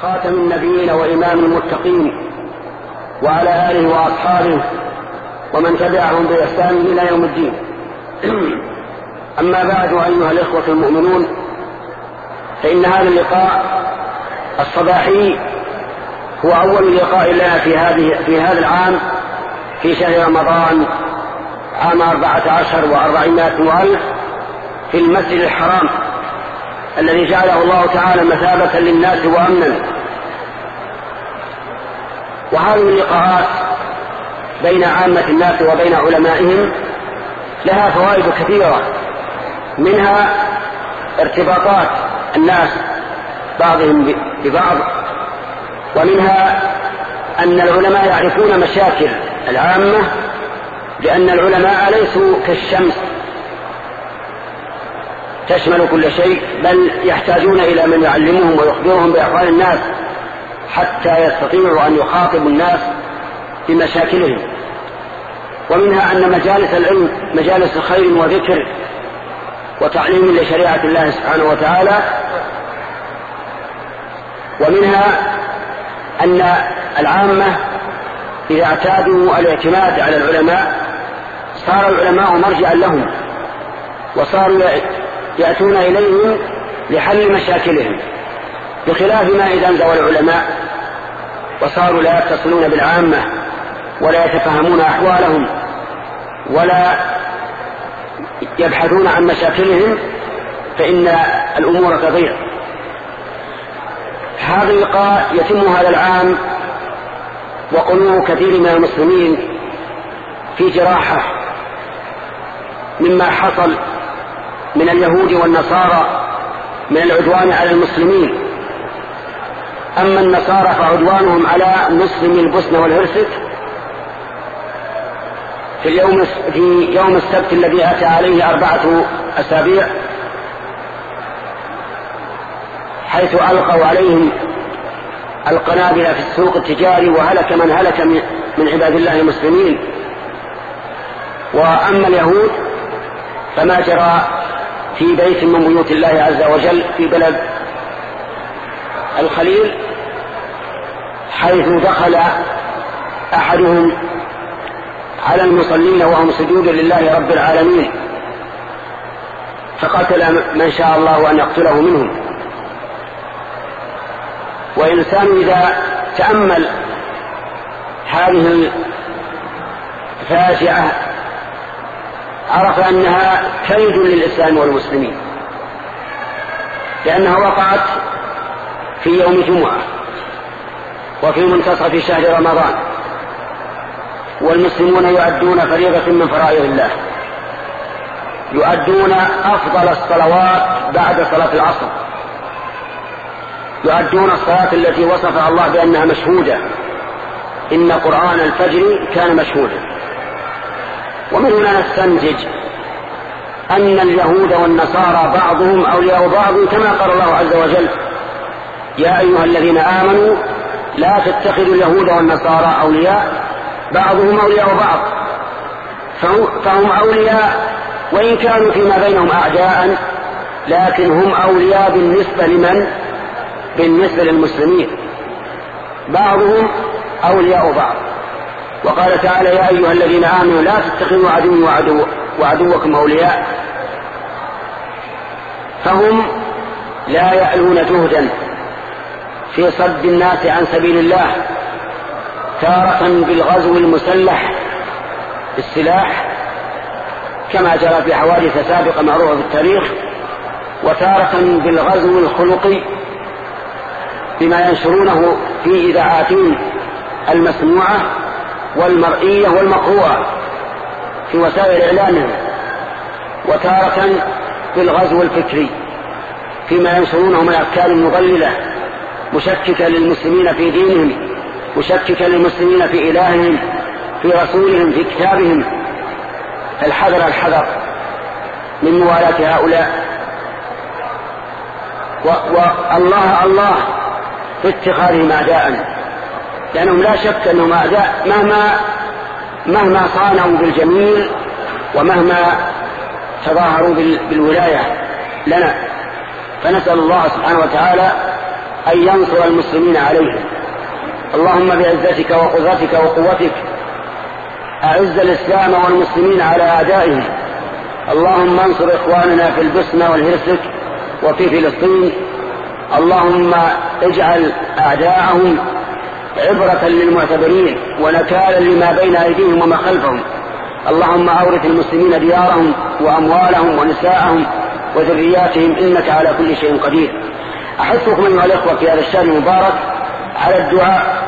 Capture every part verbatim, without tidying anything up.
خاتم النبيين وإمام المتقين وعلى آله وأصحابه ومن تبعهم بإحسان إلى يوم الدين. أما بعد، أيها الإخوة المؤمنون، فإن هذا اللقاء الصباحي هو أول لقاء لنا في هذه في هذا العام في شهر رمضان عام أربعة عشر وأربعمائة وألف في المسجد الحرام الذي جعله الله تعالى مثابة للناس وأمنا. وهذه اللقاءات بين عامة الناس وبين علمائهم لها فوائد كثيرة، منها ارتباطات الناس بعضهم ببعض، ومنها أن العلماء يعرفون مشاكل العامة، لأن العلماء ليسوا كالشمس تشمل كل شيء، بل يحتاجون إلى من يعلمهم ويخبرهم بأحوال الناس حتى يستطيعوا أن يخاطبوا الناس بمشاكلهم. ومنها أن مجالس العلم مجالس خير وذكر وتعليم لشريعة الله سبحانه وتعالى. ومنها أن العامة إذا اعتادوا الاعتماد على العلماء صار العلماء مرجعا لهم، وصاروا يأتون إليهم لحل مشاكلهم، بخلاف ما إذا انزوى العلماء وصاروا لا يتصلون بالعامة ولا يتفهمون أحوالهم ولا يبحثون عن مشاكلهم، فإن الأمور تضيع. هذا اللقاء يتم هذا العام وقلوب كثير من المسلمين في جراحة مما حصل من اليهود والنصارى من العدوان على المسلمين. أما النصارى فعدوانهم على مسلمي البوسنة والهرسك في اليوم في يوم السبت الذي أتى عليه أربعة أسابيع، حيث ألقوا عليهم القنابل في السوق التجاري وهلك من هلك من عباد الله المسلمين. وأما اليهود فما جرى في بيت من بيوت الله عز وجل في بلد الخليل، حيث دخل أحدهم على المصلين وهم سجود لله رب العالمين، فقتل من شاء الله أن يقتله منهم. وإنسان إذا تأمل هذه الفاجعة عرف أنها كيد للإسلام والمسلمين، لأنها وقعت في يوم جمعة وفي منتصف شهر رمضان، والمسلمون يؤدون فريضة من فرائض الله، يؤدون أفضل الصلوات بعد صلاة العصر، يؤدون الصلاة التي وصفها الله بأنها مشهودة، إن قرآن الفجر كان مشهودا. ومن هنا نستنتج أن اليهود والنصارى بعضهم أولياء بعض، كما قال الله عز وجل: يا أيها الذين آمنوا لا تتخذوا اليهود والنصارى أولياء بعضهم أولياء بعض. فهم أولياء وإن كانوا فيما بينهم أعداء، لكن هم أولياء بالنسبة لمن؟ بالنسبة للمسلمين، بعضهم أولياء بعض. وقال تعالى: يا أيها الذين آمنوا لا تتخذوا عدوي وعدو وعدوكم أولياء. فهم لا يألون جهدا في صد الناس عن سبيل الله، تارة بالغزو المسلح بالسلاح كما جرى في حوادث سابقة معروفة في التاريخ، وتارة بالغزو الخلقي بما ينشرونه في إذاعاتهم المسموعة والمرئية والمقروءة في وسائل إعلامهم، وتارة بالغزو الفكري فيما ينشرونه من أفكار مضللة مشككة للمسلمين في دينهم، مشككة للمسلمين في إلههم، في رسولهم، في كتابهم. فالحذر الحذر من موالاة هؤلاء، والله الله في اتخاذهم أعداء، لأنهم لا شك أنهم أعداء مهما مهما صانعوا بالجميل ومهما تظاهروا بالولاية لنا. فنسأل الله سبحانه وتعالى أن ينصر المسلمين عليهم. اللهم بعزتك وقدرتك وقوتك أعز الإسلام والمسلمين على أعدائهم. اللهم انصر إخواننا في البوسنة والهرسك وفي فلسطين. اللهم اجعل أعداءهم عبرة للمعتبرين ونكالا لما بين أيديهم وما خلفهم. اللهم أورث المسلمين ديارهم وأموالهم ونساءهم وذرياتهم إنك على كل شيء قدير. أحثكم أيها الأخوة في هذا الشهر المبارك على الدعاء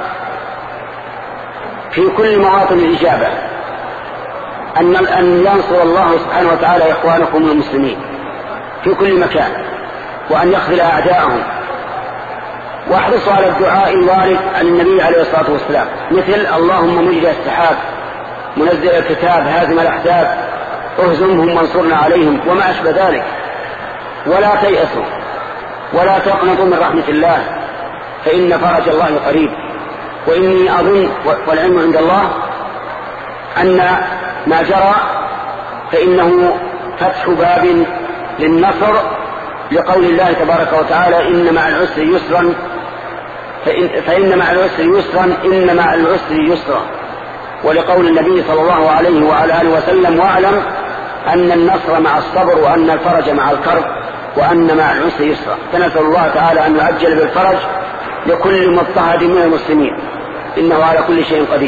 في كل مواطن الإجابة أن أن ينصر الله سبحانه وتعالى إخوانكم المسلمين في كل مكان وأن يخذل أعداءهم. واحرصوا على الدعاء الوارد عن النبي عليه الصلاة والسلام مثل اللهم مجري السحاب منزل الكتاب هازم الأحزاب اهزمهم وانصرنا عليهم وما أشبه ذلك. ولا تيأسوا ولا تقنطوا من رحمة الله فإن فرج الله قريب. وإني أظن والعلم عند الله أن ما جرى فإنه فتح باب للنصر لقول الله تبارك وتعالى إن مع العسر يسرا فإن, فإن مع العسر يسرا إن مع العسر يسرا. ولقول النبي صلى الله عليه وعلى آله وسلم واعلم أن النصر مع الصبر وأن الفرج مع الكرب وأن مع العسر يسرا. فنسأل الله تعالى أن يعجل بالفرج لكل مضطهد من المسلمين إنه على كل شيء قدير.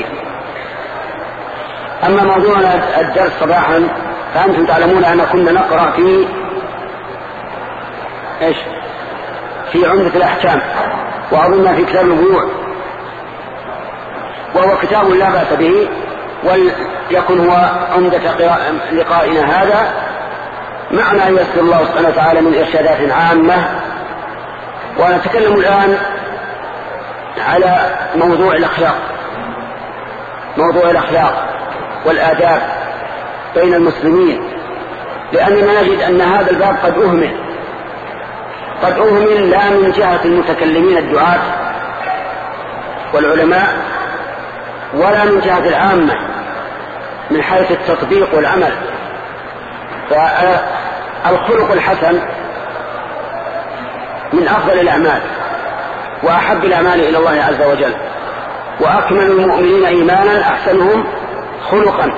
أما موضوعنا الدرس صباحا فأنتم تعلمون أن كنا نقرأ في إيش في عمدة الأحكام وأظن في كتاب البيوع وهو كتاب لا بأس به وليكن هو عمدة لقائنا هذا مع ما يسر الله سبحانه وتعالى من إرشادات عامة. ونتكلم الآن على موضوع الأخلاق موضوع الأخلاق والآداب بين المسلمين لأننا نجد أن هذا الباب قد أهمل قد أهمل لا من جهة المتكلمين الدعاة والعلماء ولا من جهة العامة من حيث التطبيق والعمل. فالخلق الحسن من أفضل الأعمال وأحب الأعمال إلى الله عز وجل. وأكمل المؤمنين إيمانا أحسنهم خلقا.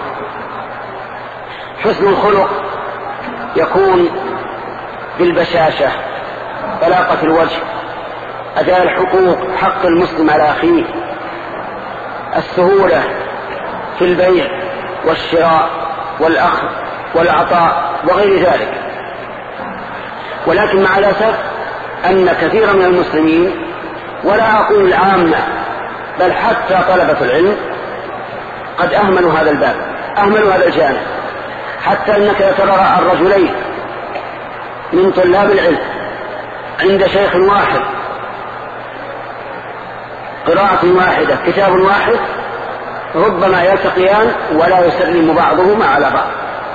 حسن الخلق يكون بالبشاشة طلاقة الوجه أداء الحقوق حق المسلم على أخيه السهولة في البيع والشراء والأخذ والعطاء وغير ذلك. ولكن مع الأسف أن كثيرا من المسلمين ولا أقول العامة بل حتى طلبة العلم قد أهملوا هذا الباب أهملوا هذا الجانب حتى أنك ترى الرجلين من طلاب العلم عند شيخ واحد قراءة واحدة كتاب واحد ربما يلتقيان ولا يسلم بعضهما على بعض.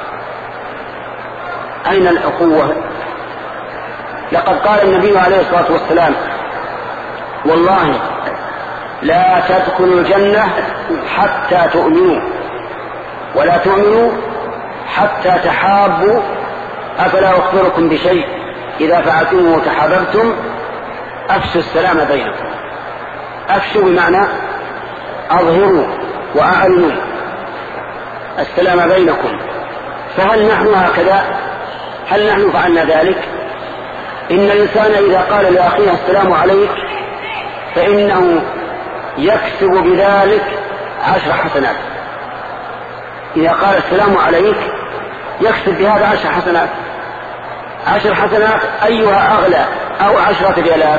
أين الأخوة؟ لقد قال النبي عليه الصلاة والسلام والله لا تدخلوا الجنة حتى تؤمنوا ولا تؤمنوا حتى تحابوا أفلا أخبركم بشيء إذا فعلتموه تحاببتم أفشوا السلام بينكم. أفشوا بمعنى أظهروا وأعلنوا السلام بينكم. فهل نحن هكذا؟ هل نحن فعلنا ذلك؟ إن الإنسان إذا قال لأخيه السلام عليك فإنه يكسب بذلك عشر حسنات. إذا قال السلام عليك يكسب بهذا عشر حسنات. عشر حسنات أيها أغلى أو عشرة ريالات؟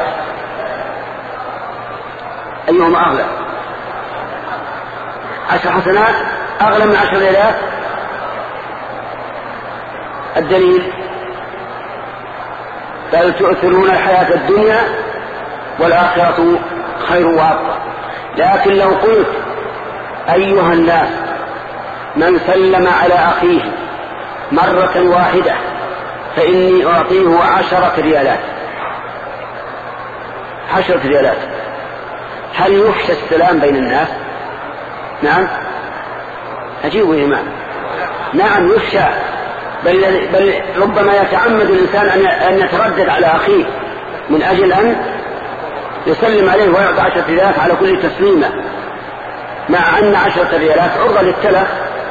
أيهما أغلى؟ عشر حسنات أغلى من عشر ريالات. الدليل بل تؤثرون الحياة الدنيا والآخرة خير وأبقى. لكن لو قلت أيها الناس من سلم على أخيه مرة واحدة فإني أعطيه عشرة ريالات عشرة ريالات هل يفشى السلام بين الناس؟ نعم أجيبوا يا إمام. نعم يفشى بل, بل ربما يتعمد الإنسان أن يتردد على أخيه من أجل أن يسلم عليه ويعطى عشرة ريالات على كل تسليمة، مع أن عشرة ريالات عرضة للتلف،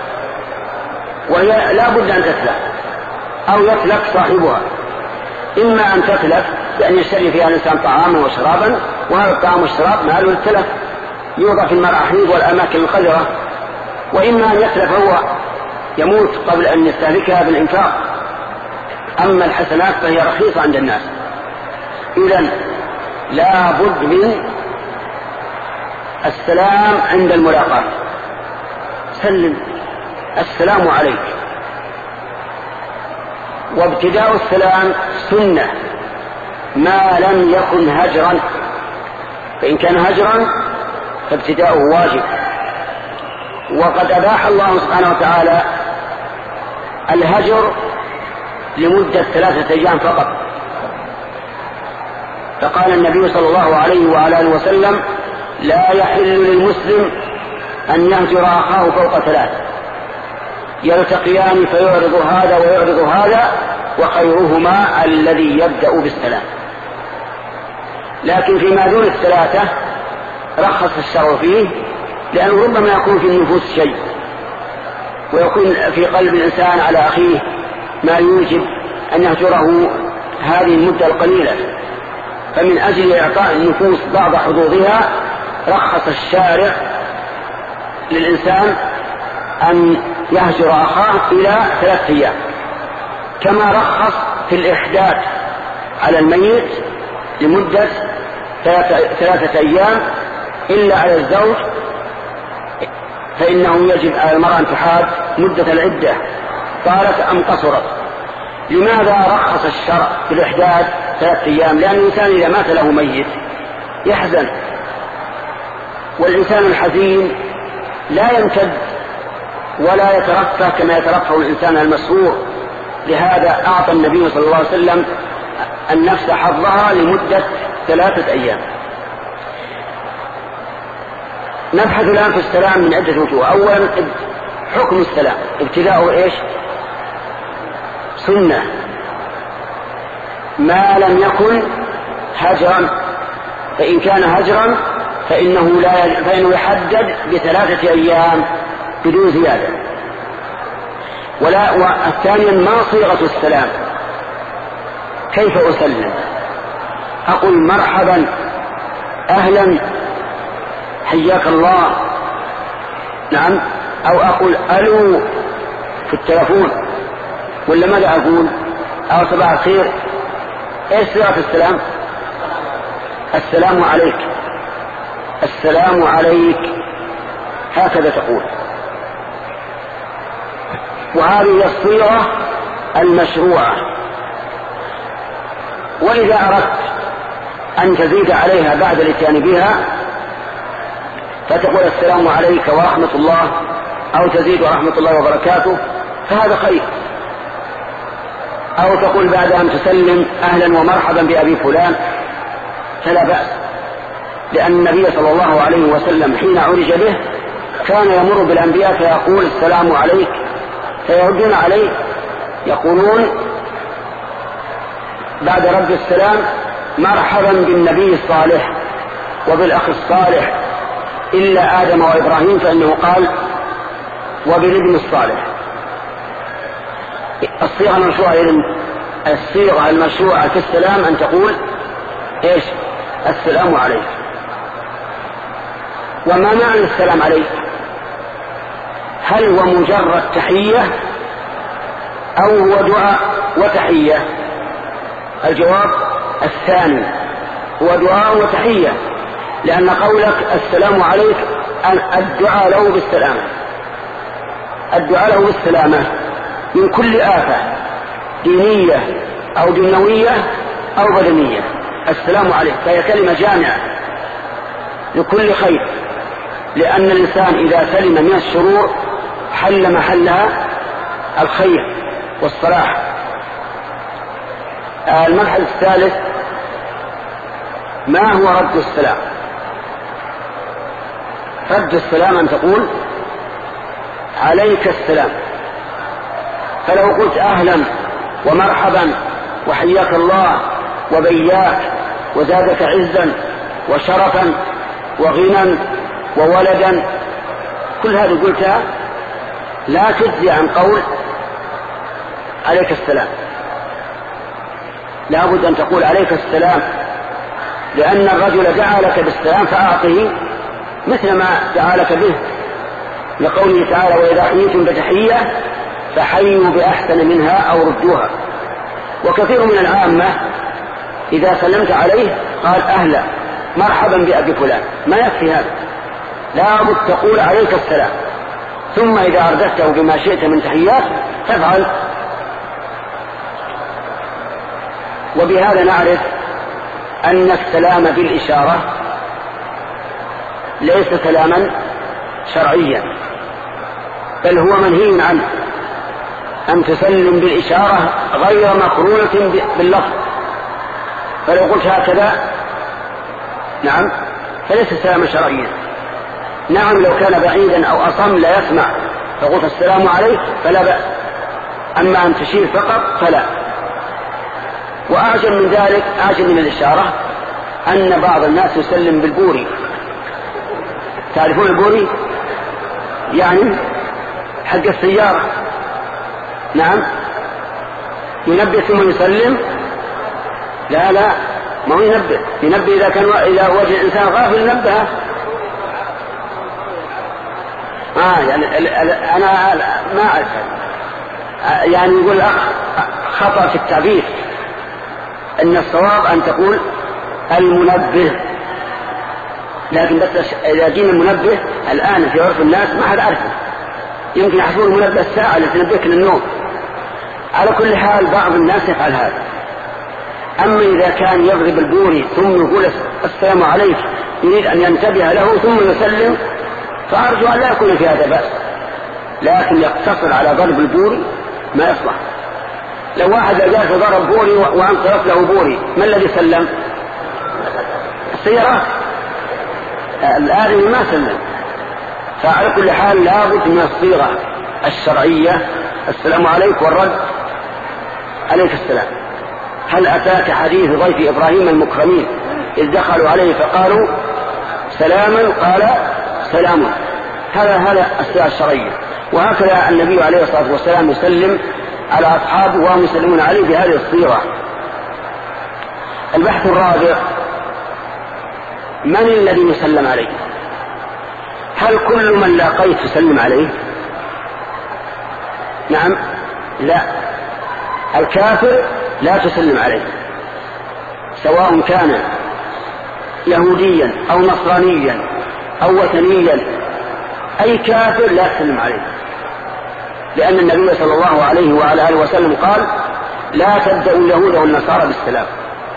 وهي لا بد أن تتلف أو يتلف صاحبها، إما أن تتلف بأن يشتري فيها الإنسان طعاما وشرابا، وهذا الطعام والشراب ماله للتلف يوضع في المراحيض والأماكن القذرة، وإما أن يتلف هو يموت قبل أن يستهلكها بالإنفاق. أما الحسنات فهي رخيصة عند الناس. إذن لا بد من السلام عند الملاقاة، سلم السلام عليك. وابتداء السلام سنة ما لم يكن هجرا، فإن كان هجرا فابتداؤه واجب. وقد أباح الله سبحانه وتعالى الهجر لمدة ثلاثة أيام فقط، فقال النبي صلى الله عليه وعلى آله وسلم: لا يحل للمسلم أن يهجر أخاه فوق ثلاث، يلتقيان فيعرض هذا ويعرض هذا، وخيرهما الذي يبدأ بالسلام. لكن فيما دون الثلاثة رخص الشرع فيه، لأنه ربما يكون في النفوس شيء، ويكون في قلب الإنسان على أخيه ما يوجب أن يهجره هذه المدة القليلة، فمن أجل إعطاء النفوس بعض حظوظها رخص الشارع للإنسان أن يهجر أخاه إلى ثلاثة أيام، كما رخص في الإحداث على الميت لمدة ثلاثة أيام إلا على الزوج، فإنه يجب على المرأة أن تحاد مدة العدة طالت أم قصرت. لماذا رخص الشرع في الإحداث ثلاثة أيام؟ لأن الإنسان إذا مات له ميت يحزن، والإنسان الحزين لا يمتد ولا يترفه كما يترفه الإنسان المسرور. لهذا أعطى النبي صلى الله عليه وسلم النفس حظها لمدة ثلاثة أيام. نبحث الآن في السلام من عدة وجوه. أولا حكم السلام، ابتداؤه إيش؟ سنة ما لم يكن هجرا، فإن كان هجرا فإنه, لا فإنه يحدد بثلاثة أيام بدون زيادة. ولا والثانيا ما صيغة السلام، كيف أسلم؟ أقول مرحبا أهلا حياك الله، نعم، أو أقول ألو في التلفون، ولا ماذا أقول؟ أو صباح الخير. إيش صيغة السلام؟ السلام عليك، السلام عليك، هكذا تقول. وهذه الصيغة المشروعة. وإذا أردت أن تزيد عليها بعد الاتيان بها فتقول السلام عليك ورحمة الله، أو تزيد ورحمة الله وبركاته، فهذا خير. أو تقول بعد أن تسلم أهلا ومرحبا بأبي فلان، فلا بأس، لأن النبي صلى الله عليه وسلم حين عرج به كان يمر بالأنبياء فيقول السلام عليك، فيردون عليه يقولون بعد رد السلام مرحبا بالنبي الصالح وبالأخ الصالح، إلا آدم وإبراهيم فإنه قال وبالابن الصالح. الصيغة المشروعة الصيغة المشروعة في السلام أن تقول إيش؟ السلام عليك. وما معنى السلام عليك؟ هل هو مجرد تحية أو هو دعاء وتحية؟ الجواب الثاني، هو دعاء وتحية، لأن قولك السلام عليك الدعاء له بالسلامة، الدعاء له بالسلامة من كل آفة دينية أو دنيوية أو بدنية. السلام عليك فهي كلمة جامعة لكل خير، لأن الإنسان إذا سلم من الشرور حل محلها الخير والصلاح. المبحث الثالث ما هو رد السلام؟ رد السلام أن تقول عليك السلام. فلو قلت أهلا ومرحبا وحياك الله وبياك وزادك عزا وشرفا وغنى وولدا، كل هذه قلتها لا تجزي عن قول عليك السلام. لا بد أن تقول عليك السلام، لأن الرجل دعا لك بالسلام فأعطه مثل ما دعا لك به، لقوله تعالى وإذا حييتم بتحية فحيوا بأحسن منها أو ردوها. وكثير من العامة إذا سلمت عليه قال أهلا مرحبا بأبي فلان، ما يكفي هذا، لا بد تقول عليك السلام، ثم إذا أردفته بما شئت من تحيات تفعل. وبهذا نعرف أن السلام بالإشارة ليس كلاما شرعيا، بل هو منهي عنه، أن تسلم بالإشارة غير مقرونة باللفظ. فلو قلت هكذا نعم فليس سلاما شرعيا. نعم لو كان بعيدا أو أصم لا يسمع فقلت السلام عليك فلا بأس، أما أن تشير فقط فلا. وأعجب من ذلك، أعجب من الإشارة، أن بعض الناس يسلم بالبوري. تعرفون البوري؟ يعني حق السيارة. نعم ينبه ثم يسلم. لا لا ما هو ينبه، ينبه إذا كان إذا وجد الإنسان غافل نبهه. آه يعني أنا ما أعرف، يعني يقول الأخ خطأ في التعبير، أن الصواب أن تقول المنبه، لكن بس إذا جينا المنبه الآن في عرف الناس ما حد عارفه، يمكن يحسبون المنبه الساعة التي تنبهك للنوم. على كل حال بعض الناس يفعل هذا. أما إذا كان يضرب البوري ثم يقول السلام عليك يريد أن ينتبه له ثم يسلم، فأرجو أن لا يكون في هذا بأس، لكن يقتصر على ضرب البوري ما يصلح. لو واحد جالس ضرب بوري وانصرف له بوري، ما الذي سلم؟ السيارات. الآدمي ما سلم. فعلى كل حال لابد من الصيغة الشرعية، السلام عليك والرد عليك السلام. هل أتاك حديث ضيف إبراهيم المكرمين إذ دخلوا عليه فقالوا سلاما قال سلام؟ هذا هذا الصيغة الشرعية. وهكذا النبي عليه الصلاة والسلام يسلم على أصحابه وهم يسلمون عليه بهذه الصيغة. البحث الرابع: من الذي يسلم عليه؟ هل كل من لاقيت تسلم عليه؟ نعم لا، الكافر لا تسلم عليه، سواء كان يهوديا أو نصرانيا أو وثنيا، أي كافر لا تسلم عليه، لأن النبي صلى الله عليه وعلى آله وسلم قال لا تبدأوا اليهود والنصارى بالسلام.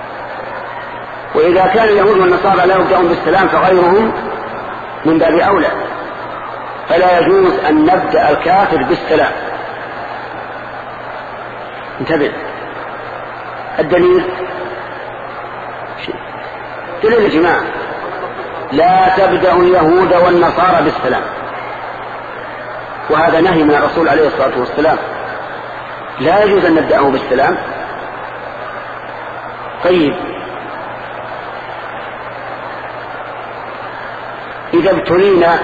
وإذا كان اليهود والنصارى لا يبدأون بالسلام فغيرهم من باب أولى، فلا يجوز أن نبدأ الكافر بالسلام. انتبه. الدليل دليل يا جماعة: لا تبدأ اليهود والنصارى بالسلام، وهذا نهي من الرسول عليه الصلاة والسلام، لا يجوز أن نبدأه بالسلام. طيب إذا ابتلينا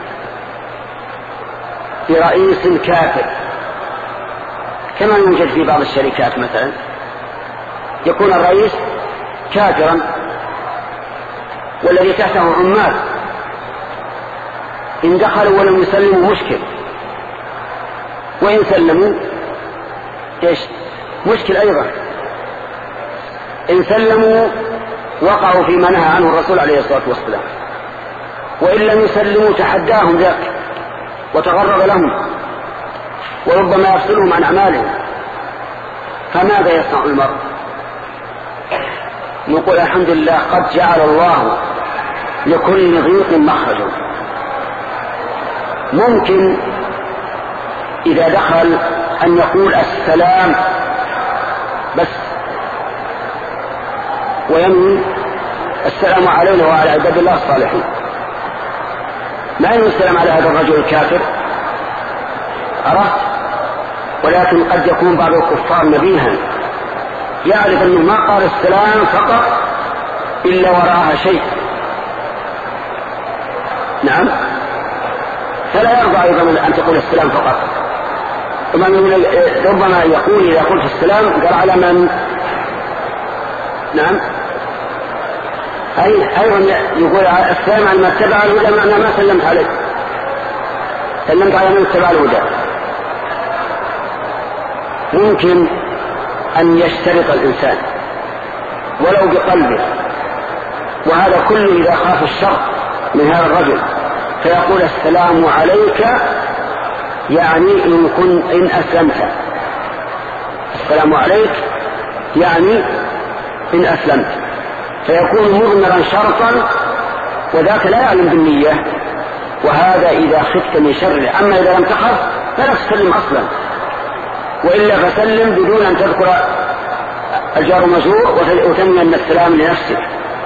برئيس كافر، كما يوجد في بعض الشركات مثلا، يكون الرئيس كافرا والذي تحته عمال، إن دخلوا ولم يسلموا مشكل، وإن سلموا إيش مشكل أيضا. إن سلموا وقعوا فيما نهى عنه الرسول عليه الصلاة والسلام، وإن لم يسلموا تحداهم ذاك وتغرب لهم وربما يفصلهم عن أعمالهم. فماذا يصنع المرء؟ نقول الحمد لله قد جعل الله لكل ضيق مخرجا. ممكن إذا دخل أن يقول السلام بس، وينوي السلام علينا وعلى عباد الله الصالحين، ما ينوي السلام على هذا الرجل الكافر، عرفت؟ ولكن قد يكون بعض الكفار نبيها يعرف أنه ما قال السلام فقط إلا وراءها شيء، نعم، فلا يرضى أيضا أن تقول السلام فقط. ربما يقول إذا قلت السلام قال على من. نعم، أي أيضا يقول السلام على من اتبع الهدى، معنى ما سلمت عليه، سلمت على من اتبع الهدى. ممكن أن يشترط الإنسان ولو بقلبه، وهذا كله إذا خاف الشر من هذا الرجل، فيقول السلام عليك يعني إن, كن إن أسلمت، السلام عليك يعني إن أسلمت، فيكون مضمرا شرطا وذاك لا يعلم بالنية، وهذا إذا خفت من شره. أما إذا لم تخف فلا تسلم أصلا، وإلا فسلم بدون أن تذكر الجار مجرور وتنوي أن السلام لنفسك.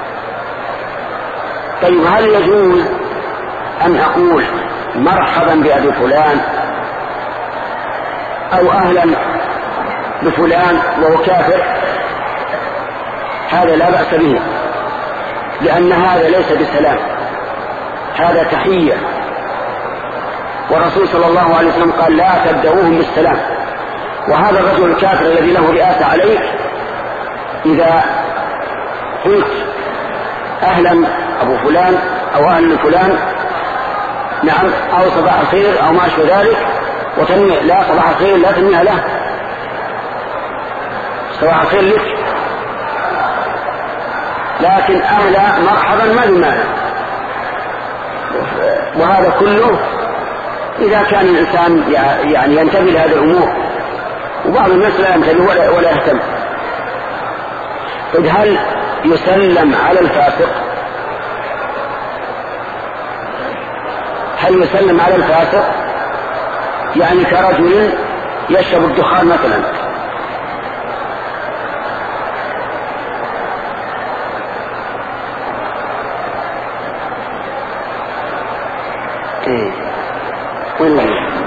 طيب، هل يجوز أن أقول مرحبا بأبي فلان أو أهلا بفلان وهو كافر؟ هذا لا بأس به، لأن هذا ليس بسلام، هذا تحية، والرسول صلى الله عليه وسلم قال لا تبدأوهم بالسلام. وهذا الرجل الكافر الذي له رئاسة عليك إذا قلت أهلا أبو فلان أو أهلا فلان، نعم، أو صباح الخير أو ما أشبه ذلك، وتنمي لا صباح الخير لا تنميها له، صباح الخير لك، لكن أهلا مرحبا ما بمعنى. وهذا كله إذا كان الإنسان يعني ينتبه لهذه الأمور، وبعض الناس لا ينتبه ولا, ولا يهتم. طيب، هل يسلم على الفاسق؟ هل يسلم على الفاسق؟ يعني كرجل يشرب الدخان مثلا، ايه وين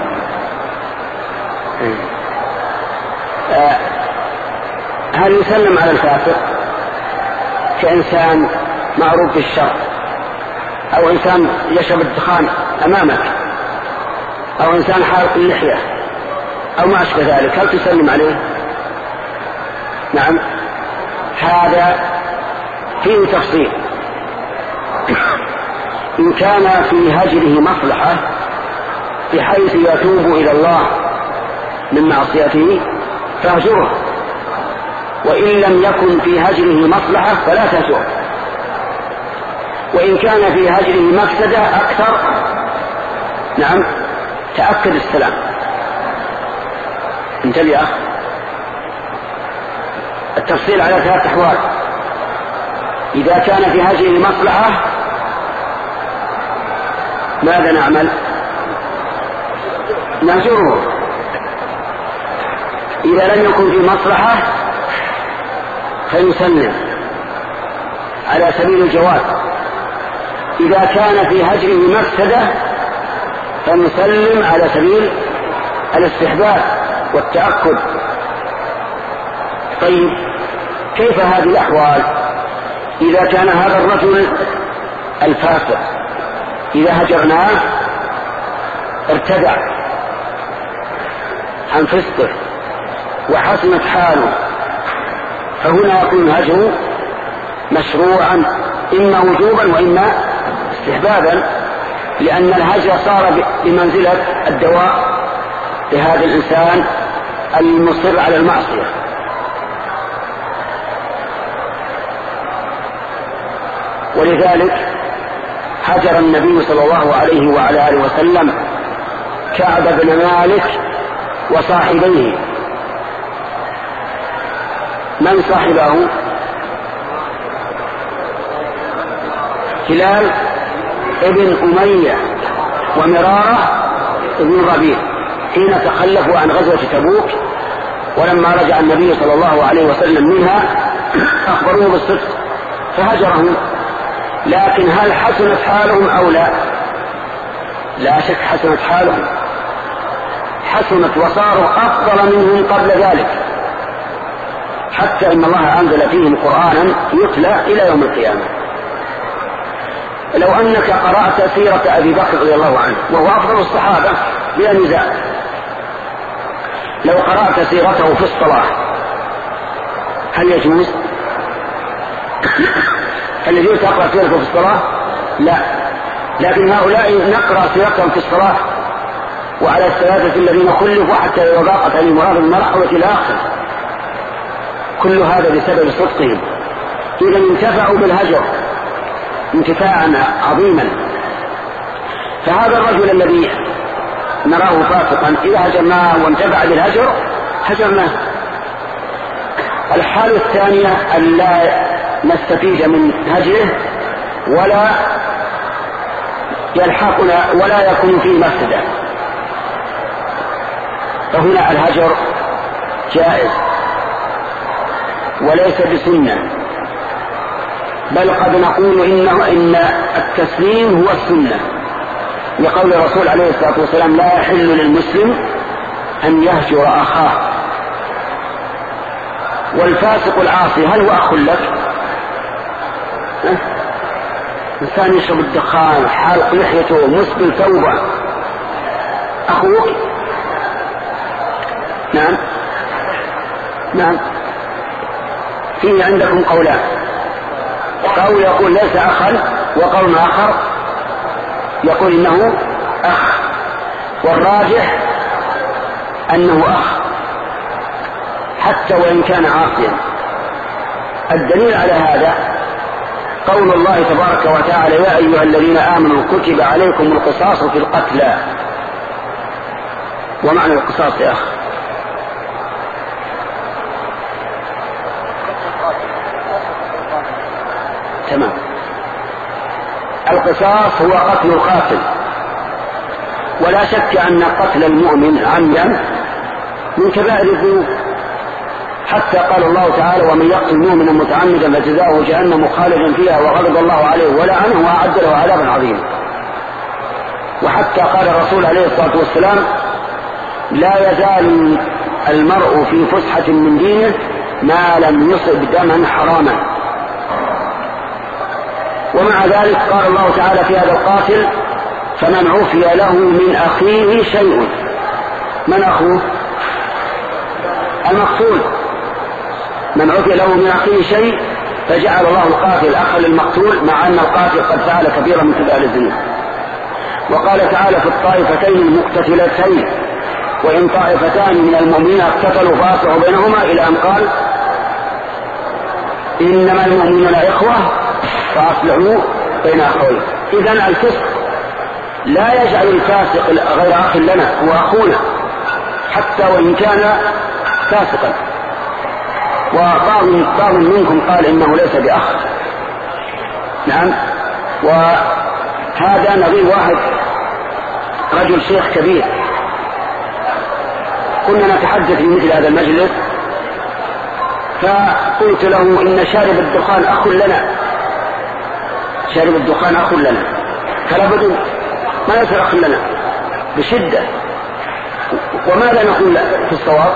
ايه آه. هل يسلم على الفاسق كإنسان معروف بالشر، أو إنسان يشرب الدخان أمامك، أو إنسان حالق اللحية أو ما أشبه ذلك، هل تسلم عليه؟ نعم، هذا فيه تفصيل. إن كان في هجره مصلحة بحيث يتوب إلى الله من معصيته فاهجره، وإن لم يكن في هجره مصلحة فلا تهجره. وإن كان في هجره مفسدة أكثر، نعم، تأكد السلام. انتبه يا أخ، التفصيل على ثلاث أحوال. إذا كان في هجره مصلحة ماذا نعمل؟ نهجره. إذا لم يكن في مصلحة فيسلم على سبيل الجواز. إذا كان في هجره مفسدة فنسلم على سبيل الاستحباب والتأكد. طيب، كيف هذه الأحوال؟ إذا كان هذا الرجل الفاسق إذا هجرناه ارتدع عن فسقه وحسنت حاله، فهنا يكون هجره مشروعا إما وجوبا وإما استحبابا، لأن الهجر صار بمنزلة الدواء لهذا الإنسان المصر على المعصية. ولذلك هجر النبي صلى الله عليه وعلى آله وسلم كعب بن مالك وصاحبيه. من صاحبه؟ هلال ابن أمية ومرارة ابن ربيع، حين تخلفوا عن غزوة تبوك، ولما رجع النبي صلى الله عليه وسلم منها أخبروه بالصدق فهجرهم. لكن هل حسنت حالهم أو لا؟ لا شك حسنت حالهم، حسنت وصاروا أفضل منهم قبل ذلك، حتى إن الله أنزل فيهم قرآنا يتلى إلى يوم القيامة. لو أنك قرأت سيرة أبي بكر رضي الله عنه وهو أفضل الصحابة بلا نزاع، لو قرأت سيرته في الصلاة هل يجوز؟ هل يجوز تقرأ سيرته في الصلاة؟ لا، لكن هؤلاء نقرأ سيرتهم في الصلاة وعلى الثلاثة الذين خلفوا حتى إذا ضاقت عليهم مراد المرحلة إلى آخر. كل هذا بسبب صدقهم، إذا انتفعوا بالهجر انتفاعا عظيما. فهذا الرجل الذي نراه فاسقا إذا هجرناه وانتفع بالهجر هجرناه. الحالة الثانية أن لا نستفيد من هجره ولا يلحقنا ولا يكون فيه مفسدة، فهنا الهجر جائز وليس بسنة، بل قد نقول إنه إن التسليم هو السنة، لقول الرسول عليه الصلاة والسلام لا يحل للمسلم أن يهجر أخاه. والفاسق العاصي هل هو أخ لك؟ إنسان يشرب الدخان حالق لحيته مسبل ثوبه أخوك؟ نعم نعم. فيه عندكم قولان، قول يقول ليس أخا وقول آخر يقول إنه أخ، والراجح أنه أخ حتى وإن كان عاصيا. الدليل على هذا قول الله تبارك وتعالى يا أيها الذين آمنوا كتب عليكم القصاص في القتلى. ومعنى القصاص يا أخ؟ تمام. القصاص هو قتل القاتل، ولا شك أن قتل المؤمن عمدا من كبائر الذنوب، حتى قال الله تعالى ومن يقتل مؤمنا متعمدا فجزاؤه جهنم خالدا فيها وغضب الله عليه ولعنه وأعد له عذابا عظيما. وحتى قال الرسول عليه الصلاة والسلام لا يزال المرء في فسحة من دينه ما لم يصب دما حراما. ومع ذلك قال الله تعالى في هذا القاتل فمن عفي له من أخيه شيء. من أخوه؟ المقتول. من عفي له من أخيه شيء فجعل الله القاتل أخا للمقتول مع أن القاتل قد فعل كبيرا من كبائر الذنوب. وقال تعالى في الطائفتين المقتتلتين وإن طائفتان من المؤمنين اقتتلوا فاصلحوا بينهما إلى أن قال إنما المؤمنون إخوة فأصلحوا بين أخوين. إذن الفسق لا يجعل الفاسق غير أخ لنا، هو أخونا حتى وإن كان فاسقا. وبعض بعض منكم قال إنه ليس بأخ. نعم. وهذا نظير واحد رجل شيخ كبير كنا نتحدث في مثل هذا المجلس، فقلت له إن شارب الدخان أخ لنا، شارب الدخان أخ لنا، فلا بد ما يصير أخ لنا بشدة. وماذا نقول في الصواب؟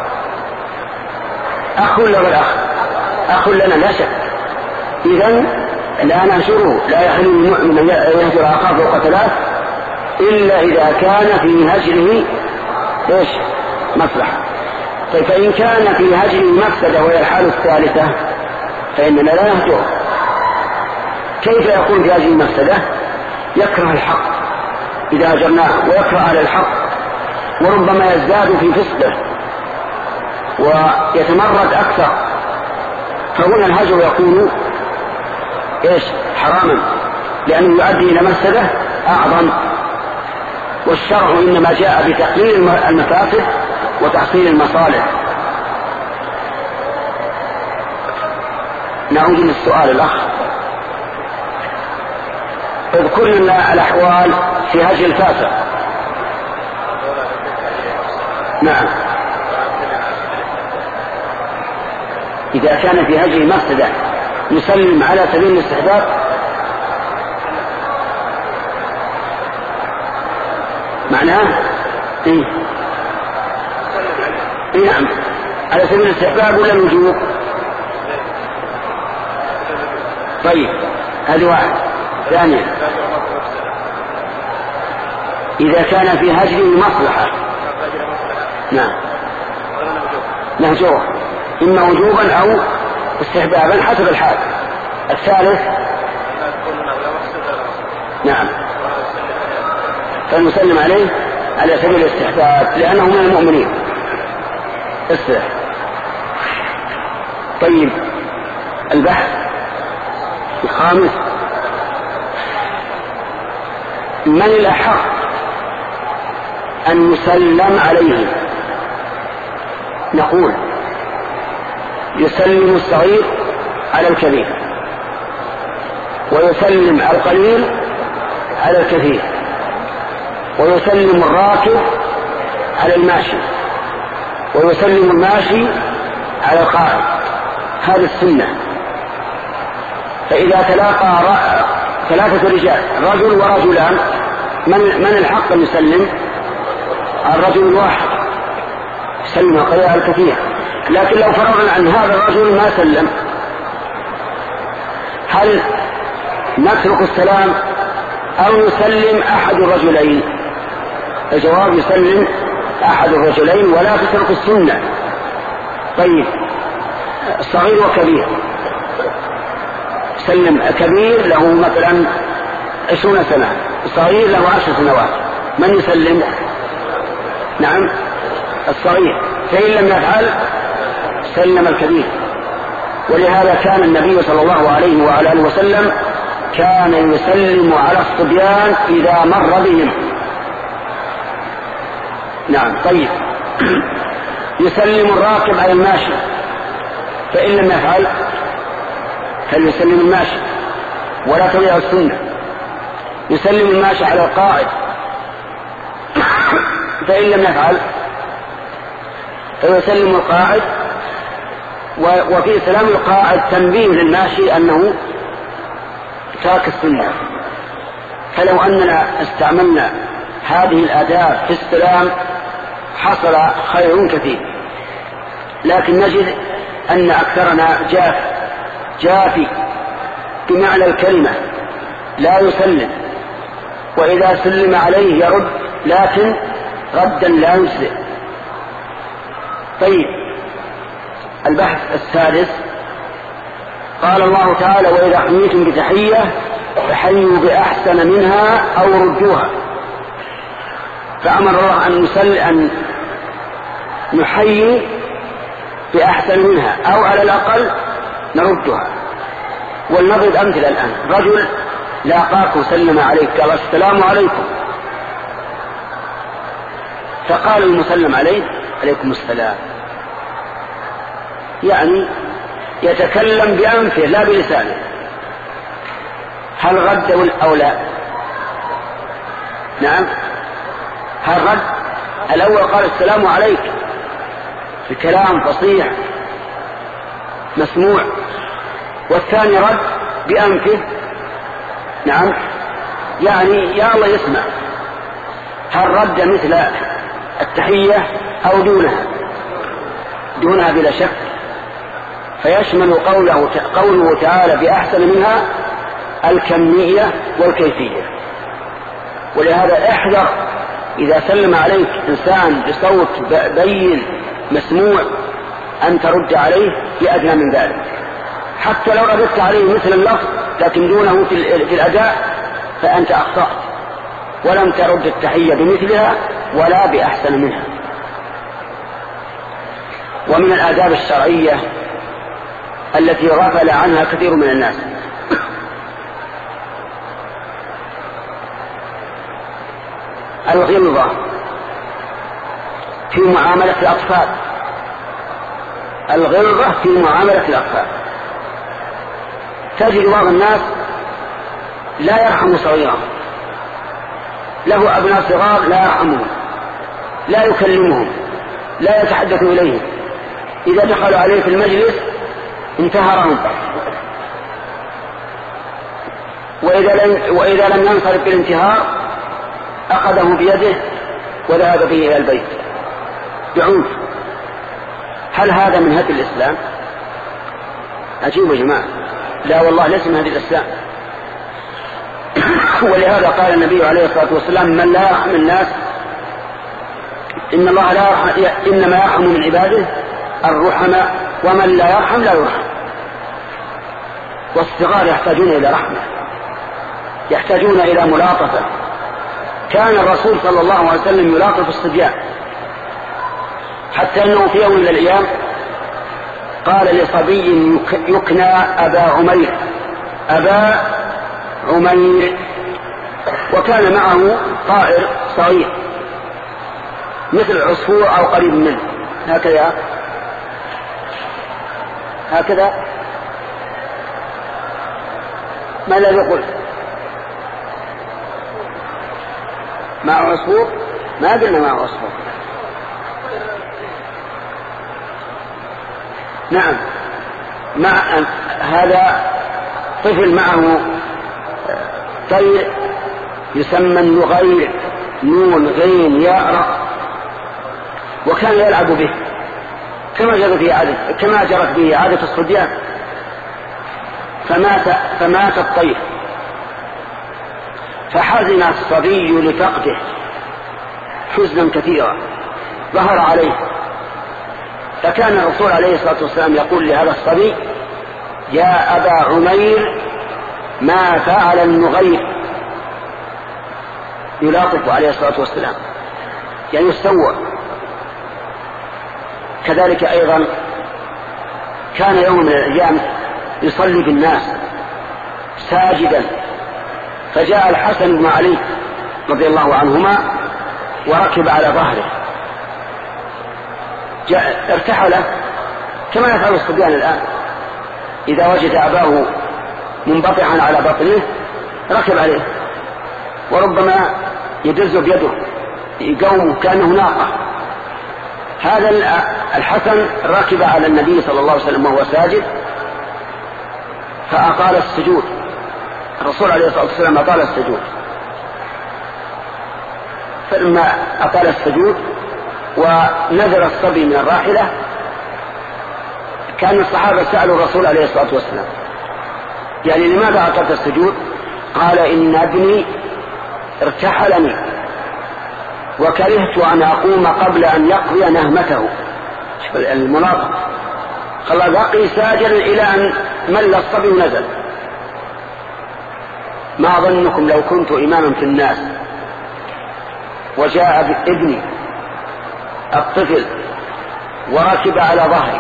أخ ولا غير أخ؟ أخ لنا لا شك. إذن لا ننشره، لا يحل المؤمن أن يهجر أخاه فوق ثلاث إلا إذا كان في هجره إيش؟ مصلحة. طيب فإن كان في هجره مفسدة وهي الحالة الثالثة فإننا لا نهجره. كيف يكون في هذه المفسدة؟ يكره الحق إذا هجرناه ويكره على الحق وربما يزداد في فسده ويتمرد أكثر، فهنا الهجر يكون إيش؟ حراما، لأنه يؤدي إلى مفسدة أعظم. والشرع إنما جاء بتقليل المفاسد وتحصيل المصالح. نعود للسؤال الأخ، اذكر لنا الأحوال في هجر الفاسق. نعم. إذا كان في هجر مفسدة يسلم على سبيل الاستحباب. معناه إيه؟ إيه نعم، على سبيل الاستحباب ولا الوجوب؟ طيب هذه واحد. ثانيا إذا كان في هجره مصلحة نعم نهجره إما وجوبا أو استحبابا حسب الحال. الثالث نعم فنسلم عليه على سبيل الاستحباب لأنه من المؤمنين. اسرع. طيب البحث الخامس من الأحق أن يسلم عليه؟ نقول يسلم الصغير على الكبير ويسلم القليل على الكثير ويسلم الراكب على الماشي ويسلم الماشي على القائد. هذه السنة. فإذا تلاقى ثلاثة رجال رجل ورجلان من, من الحق أن يسلم؟ الرجل الواحد يسلم القليل على الكثير. لكن لو فرضنا أن هذا الرجل ما سلم هل نترك السلام أو يسلم أحد الرجلين؟ الجواب يسلم أحد الرجلين ولا تترك السنة. طيب صغير وكبير سلم كبير له مثلا عشرون سنة صغير له عشر سنوات من يسلم؟ نعم الصغير. فإن لم يفعل سلم الكبير. ولهذا كان النبي صلى الله عليه وعلى آله وسلم كان يسلم على الصبيان إذا مر بهم. نعم. طيب يسلم الراكب على الماشي فإن لم يفعل فليسلم الماشي ولا تضيع السنة. يسلم الماشي على القائد فإن لم يفعل فيسلم القائد. وفي سلام القائد تنبيه للماشي أنه ترك السنة. فلو أننا استعملنا هذه الآداب في السلام حصل خير كثير. لكن نجد أن أكثرنا جاف جافي بمعنى الكلمة لا يسلم، وإذا سلم عليه يرد لكن ردا لا يجزئ. طيب البحث السادس قال الله تعالى وإذا حييتم بتحية فحيوا بأحسن منها أو ردوها. فأمر الله أن نسل أن نحيي بأحسن منها أو على الأقل نردها. ولنضرب أمثلة الآن. رجل لاقاك وسلم عليك قال السلام عليكم، فقال المسلم عليه عليكم السلام، يعني يتكلم بأنفه لا بلسانه. هل رد أو لا؟ نعم. هل رد؟ الأول قال السلام عليك بكلام فصيح مسموع، والثاني رد بأنفه. نعم، يعني يا الله يسمع. هل رد مثل التحية أو دونها؟ دونها بلا شك. فيشمل قوله, قوله تعالى بأحسن منها الكمية والكيفية. ولهذا احذر إذا سلم عليك إنسان بصوت بين مسموع أن ترد عليه بأدنى من ذلك، حتى لو رددت عليه مثل اللفظ لكن دونه في الأداء فأنت أخطأت، ولم ترد التحية بمثلها ولا بأحسن منها. ومن الآداب الشرعية التي غفل عنها كثير من الناس الغلظة في معاملة الأطفال. الغلظة في معاملة الأطفال. تجد بعض الناس لا يرحم صغيرا، له أبناء صغار لا يرحمهم، لا يكلمهم، لا يتحدث إليهم. إذا دخلوا عليه في المجلس انتهرهم، وإذا لم, وإذا لم ينصرف بالانتهار أخذه بيده وذهب به إلى البيت بعنف. هل هذا من هدي الإسلام؟ عجيب يا جماعة. لا والله ليس من هدي الإسلام. ولهذا قال النبي عليه الصلاة والسلام: من لا يرحم الناس إن الله لا يرحم، إنما يرحم من عباده الرحماء، ومن لا يرحم لا يرحم. والصغار يحتاجون إلى رحمة، يحتاجون إلى ملاطفة. كان الرسول صلى الله عليه وسلم يلاطف الصبيان، حتى أنه في يوم من الأيام قال لصبي يكنى أبا عمير: أبا عمير. وكان معه طائر صغير مثل العصفور أو قريب منه، هكذا هكذا ما الذي يقول؟ مع عصفور؟ ما قلنا مع عصفور. نعم، مع هذا طفل معه طير يسمى النغير، نون غين ياء راء، وكان يلعب به كما جرت به عادة كما جرت به عادة الصبيان. فمات فمات الطير، فحزن الصبي لفقده حزنا كثيرا ظهر عليه. فكان الرسول عليه الصلاة والسلام يقول لهذا الصبي: يا أبا عمير ما فعل النغير، يلاطف عليه الصلاة والسلام، يعني يستوى. كذلك أيضا كان يوم من الأيام يصلي بالناس ساجدا، فجاء الحسن بن علي رضي الله عنهما وركب على ظهره، جاء ارتحل كما يفعل الصبيان الآن، إذا وجد أباه منبطحا على بطنه ركب عليه، وربما يدز بيده يقوم كأنه ناقة. هذا الحسن ركب على النبي صلى الله عليه وسلم وهو ساجد فأطال السجود. الرسول عليه الصلاة والسلام أطال السجود، فلما أطال السجود ونزل الصبي من الراحلة كان الصحابة سألوا الرسول عليه الصلاة والسلام: يعني لماذا أطلت السجود؟ قال: إن ابني ارتحلني وكرهت أن أقوم قبل أن يقضي نهمته. المناطق قال: بقي ساجدا إلى أن مل الصبي ونزل. ما ظنكم لو كنت إماما في الناس وجاء ابني الطفل وركب على ظهري،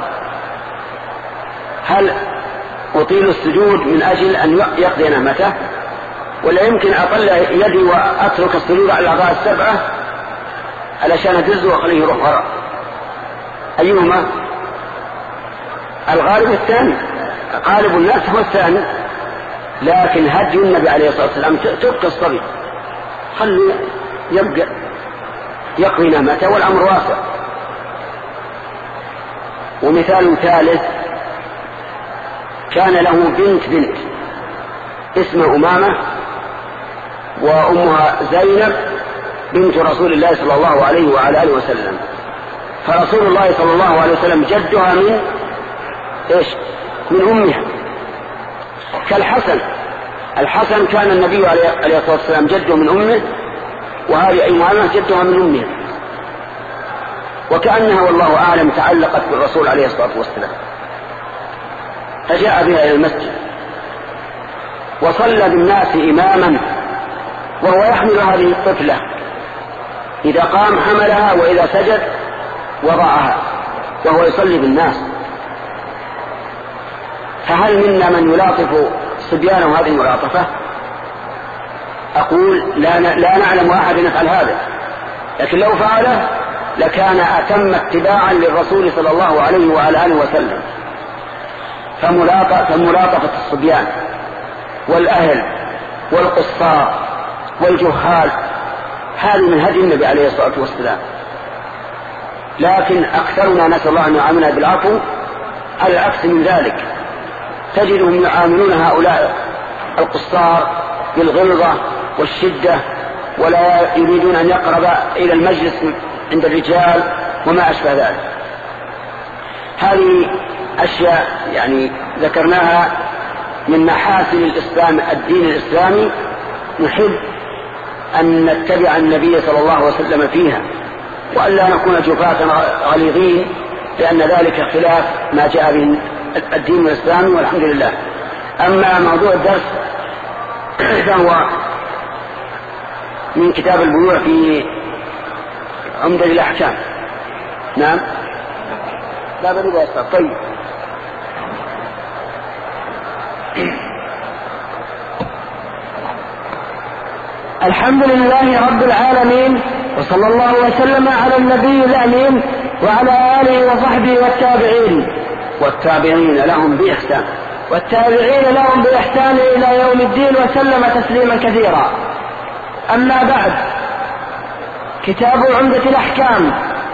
هل أطيل السجود من أجل أن يقضي نهمته، ولا يمكن أطل يدي وأترك السجود على الأعضاء السبعة علشان أدز وأخليه يروح وراء؟ أيهما؟ الغالب الثاني، غالب الناس هو الثاني، لكن هدي النبي عليه الصلاة والسلام تبقى الصبي، خلي يبقى يقضي نهمته والأمر واسع. ومثال ثالث: كان له بنت بنت اسمها أمامة، وأمها زينب بنت رسول الله صلى الله عليه وعلى آله وسلم. فرسول الله صلى الله عليه وسلم جدها من إيش؟ من أمها. كالحسن، الحسن كان النبي عليه الصلاة والسلام جده من أمه، وهذه أي أمامة جدها من أمها، وكأنها والله أعلم تعلقت بالرسول عليه الصلاة والسلام. فجاء بها إلى المسجد وصلى بالناس إماما وهو يحمل هذه الطفلة، إذا قام حملها وإذا سجد وضعها وهو يصلي بالناس. فهل منا من يلاطف صبيانه هذه الملاطفة؟ أقول لا, لا نعلم أحد يفعل هذا، لكن لو فعله لكان أتم اتباعا للرسول صلى الله عليه وعلى آله وسلم. فملاطفة الصبيان والأهل والقصار والجهال هذه من هدي النبي عليه الصلاة والسلام، لكن أكثرنا نسأل الله أن يعاملنا بالعفو على العكس من ذلك. تجدهم يعاملون هؤلاء القصار بالغلظة والشدة، ولا يريدون أن يقرب إلى المجلس عند الرجال وما أشبه ذلك. هذه أشياء يعني ذكرناها من محاسن الإسلام الدين الإسلامي نحب أن نتبع النبي صلى الله عليه وسلم فيها، وأن لا نكون جفاة غليظين، لأن ذلك خلاف ما جاء به الدين الإسلامي والحمد لله. أما موضوع الدرس فهو من كتاب البيوع في عمدة الأحكام. نعم لا بد أن يستطيع. طيب الحمد لله رب العالمين، وصلى الله وسلم على النبي الأمين وعلى آله وصحبه والتابعين والتابعين لهم بإحسان والتابعين لهم بإحسان إلى يوم الدين وسلم تسليما كثيرا. أما بعد، كتاب عمدة الأحكام.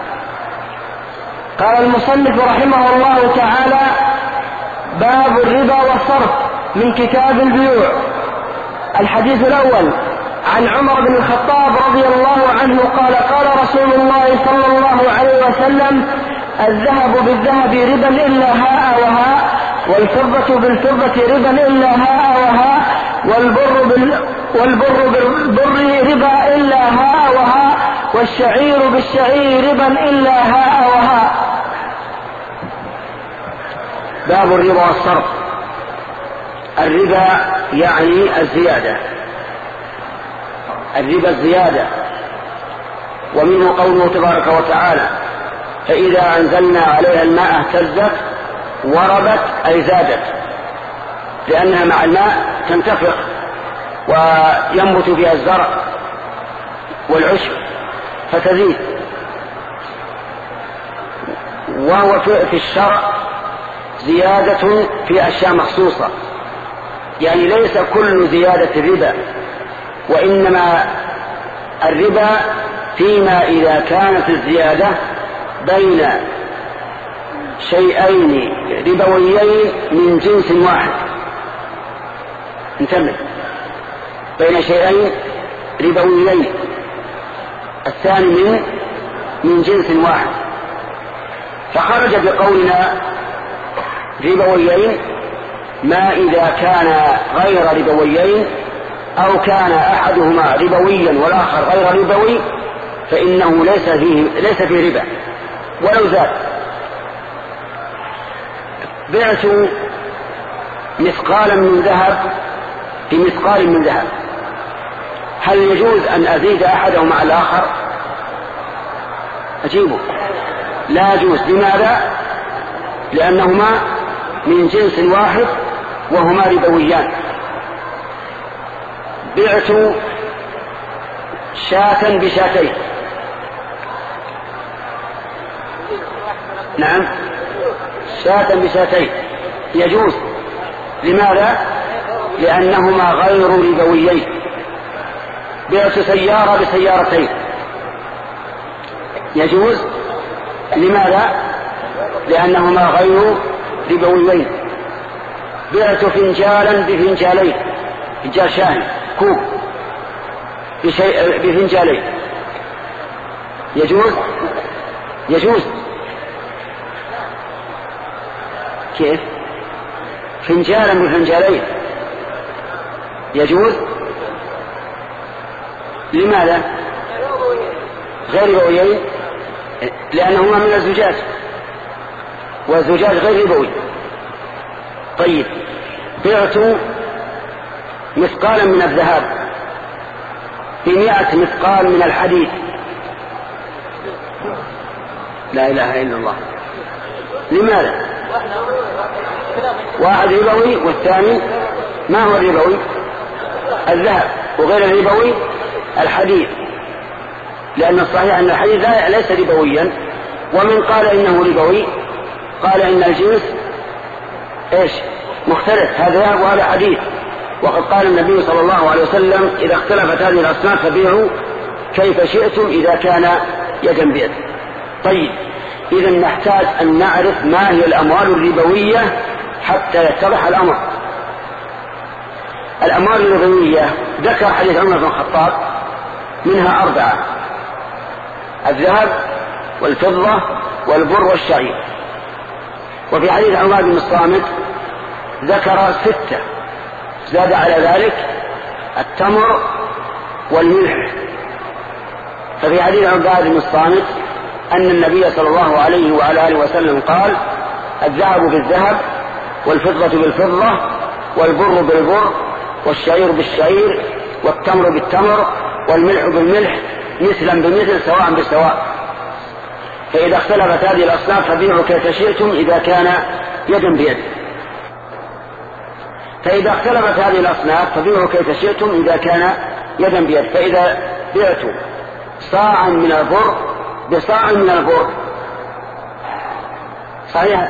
قال المصنف رحمه الله تعالى: باب الربا والصرف، من كتاب البيوع. الحديث الأول عن عمر بن الخطاب رضي الله عنه قال: قال رسول الله صلى الله عليه وسلم: الذهب بالذهب ربا إلا هاء وهاء، والفضة بالفضة ربا إلا هاء وهاء، والبر بال والبر بالبر ربا إلا هاء وهاء، والشعير بالشعير ربا إلا هاء وهاء. باب الربا والصرف. الربا يعني الزيادة، الربا الزيادة، ومنه قوله تبارك وتعالى: فإذا أنزلنا عليها الماء اهتزت وربت أي زادت، لأنها مع الماء تنتفخ وينبت فيها الزرع والعشب فتزيد. وهو في الشرع زيادة في أشياء مخصوصة، يعني ليس كل زيادة ربا، وإنما الربا فيما إذا كانت الزيادة بين شيئين ربويين من جنس واحد. انتبه، بين شيئين ربويين، الثاني من من جنس واحد. فخرج بقولنا ربويين ما إذا كان غير ربويين، أو كان أحدهما ربويا والآخر غير ربوي، فإنه ليس فيه ليس فيه ربا ولو زاد. بعت مثقالا من ذهب في مثقال من ذهب، هل يجوز أن أزيد أحدهما على الآخر؟ أجيبه لا يجوز. لماذا؟ لأنهما من جنس واحد وهما ربويان. بعت شاة بشاتين، نعم شاة بشاتين يجوز. لماذا؟ لأنهما غير ربويين. بعت سيارة بسيارتين يجوز. لماذا؟ لأنهما غير ربويين. بعت فنجالا بفنجالين، فنجال شاهي كوب بفنجالين يجوز. يجوز. كيف؟ فنجالا بفنجالين يجوز. لماذا؟ غير ربويين، لأنهما من الزجاج، والزجاج غير ربوي. طيب، بعت مثقالا من الذهب بمئة مثقال من الحديد. لا إله إلا الله. لماذا؟ واحد ربوي والثاني ما هو الربوي؟ الذهب، وغير الربوي الحديد، لأن الصحيح أن الحديد ليس ربويا. ومن قال إنه ربوي قال إن الجنس إيش مختلف، هذا ذهب وهذا حديد. وقد قال النبي صلى الله عليه وسلم: إذا اختلفت هذه الأصناف فبيعوا كيف شئتم إذا كان يدا بيد. طيب، إذا نحتاج أن نعرف ما هي الأموال الربوية حتى يتضح الأمر. الأموال الربوية ذكر حديث عمر بن الخطاب منها أربعة: الذهب والفضة والبر والشعير. وفي حديث عمر بن الصامت ذكر ستة، زاد على ذلك التمر والملح. ففي حديث عبادة بن الصامت أن النبي صلى الله عليه وعلى آله وسلم قال: الذهب بالذهب والفضة بالفضة والبر بالبر والشعير بالشعير والتمر بالتمر والملح بالملح مثلا بمثل سواء بسواء، فإذا اختلفت هذه الأصناف فبيعوا كيف شئتم إذا كان يدا بيد. فإذا اختلفت هذه الأصناف فبيعوا كيف شئتم إذا كان يدا بيد. فإذا بعتوا صاعا من البر بصاع من البر صحيح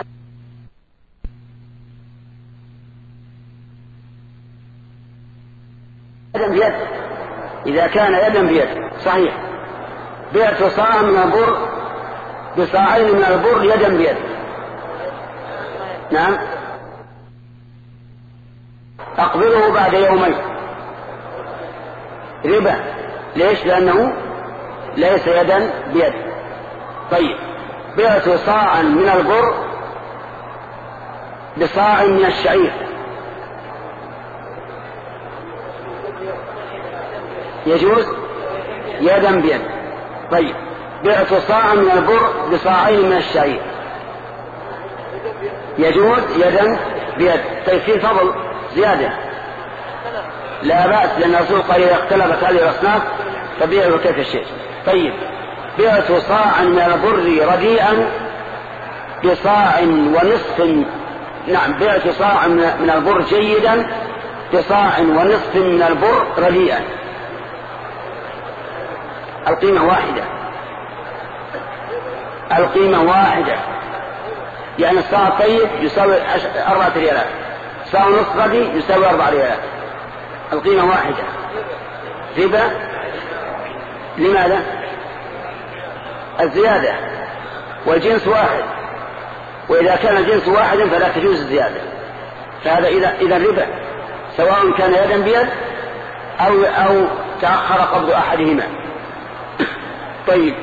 يدا بيد، إذا كان يدا بيد صحيح. بعت صاعا من البر بصاعين من البر يدا بيد. نعم أقبله بعد يومين ربا. ليش؟ لأنه ليس يدا بيد. طيب بعت صاعا من البر بصاع من الشعير يجوز يدا بيد. طيب بعت صاعا من البر بصاعين من الشعير يجوز يدا بيد. طيب في فضل زيادة لا بأس، لأن الرسول قال إذا اختلفت هذه الأصناف فبيعوا كيف الشيء. طيب بعت صاعا من البر رديئا بصاع ونصف. نعم بعت صاعا من البر جيدا بصاع ونصف من البر رديئا، القيمة واحدة، القيمة واحدة. يعني الصاع الطيب يساوي أربعة ريالات، صاع ونصف ردي يساوي أربع ريالات، القيمة واحدة. ربا لماذا؟ الزيادة، والجنس واحد، وإذا كان الجنس واحدا فلا تجوز الزيادة. فهذا إذا إذا الربا سواء كان يدا بيد أو أو تأخر قبض أحدهما. طيب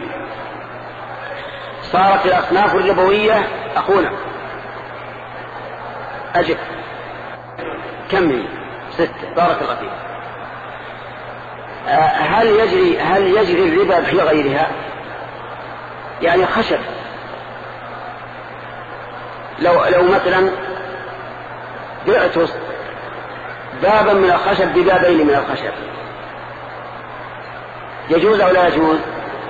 صارت الأصناف الربوية أخونا أجب كم هي؟ ستة. بارك الله فيك. هل يجري هل يجري الربا في غيرها؟ يعني خشب، لو لو مثلا بعت بابا من الخشب ببابين من الخشب يجوز أو لا يجوز؟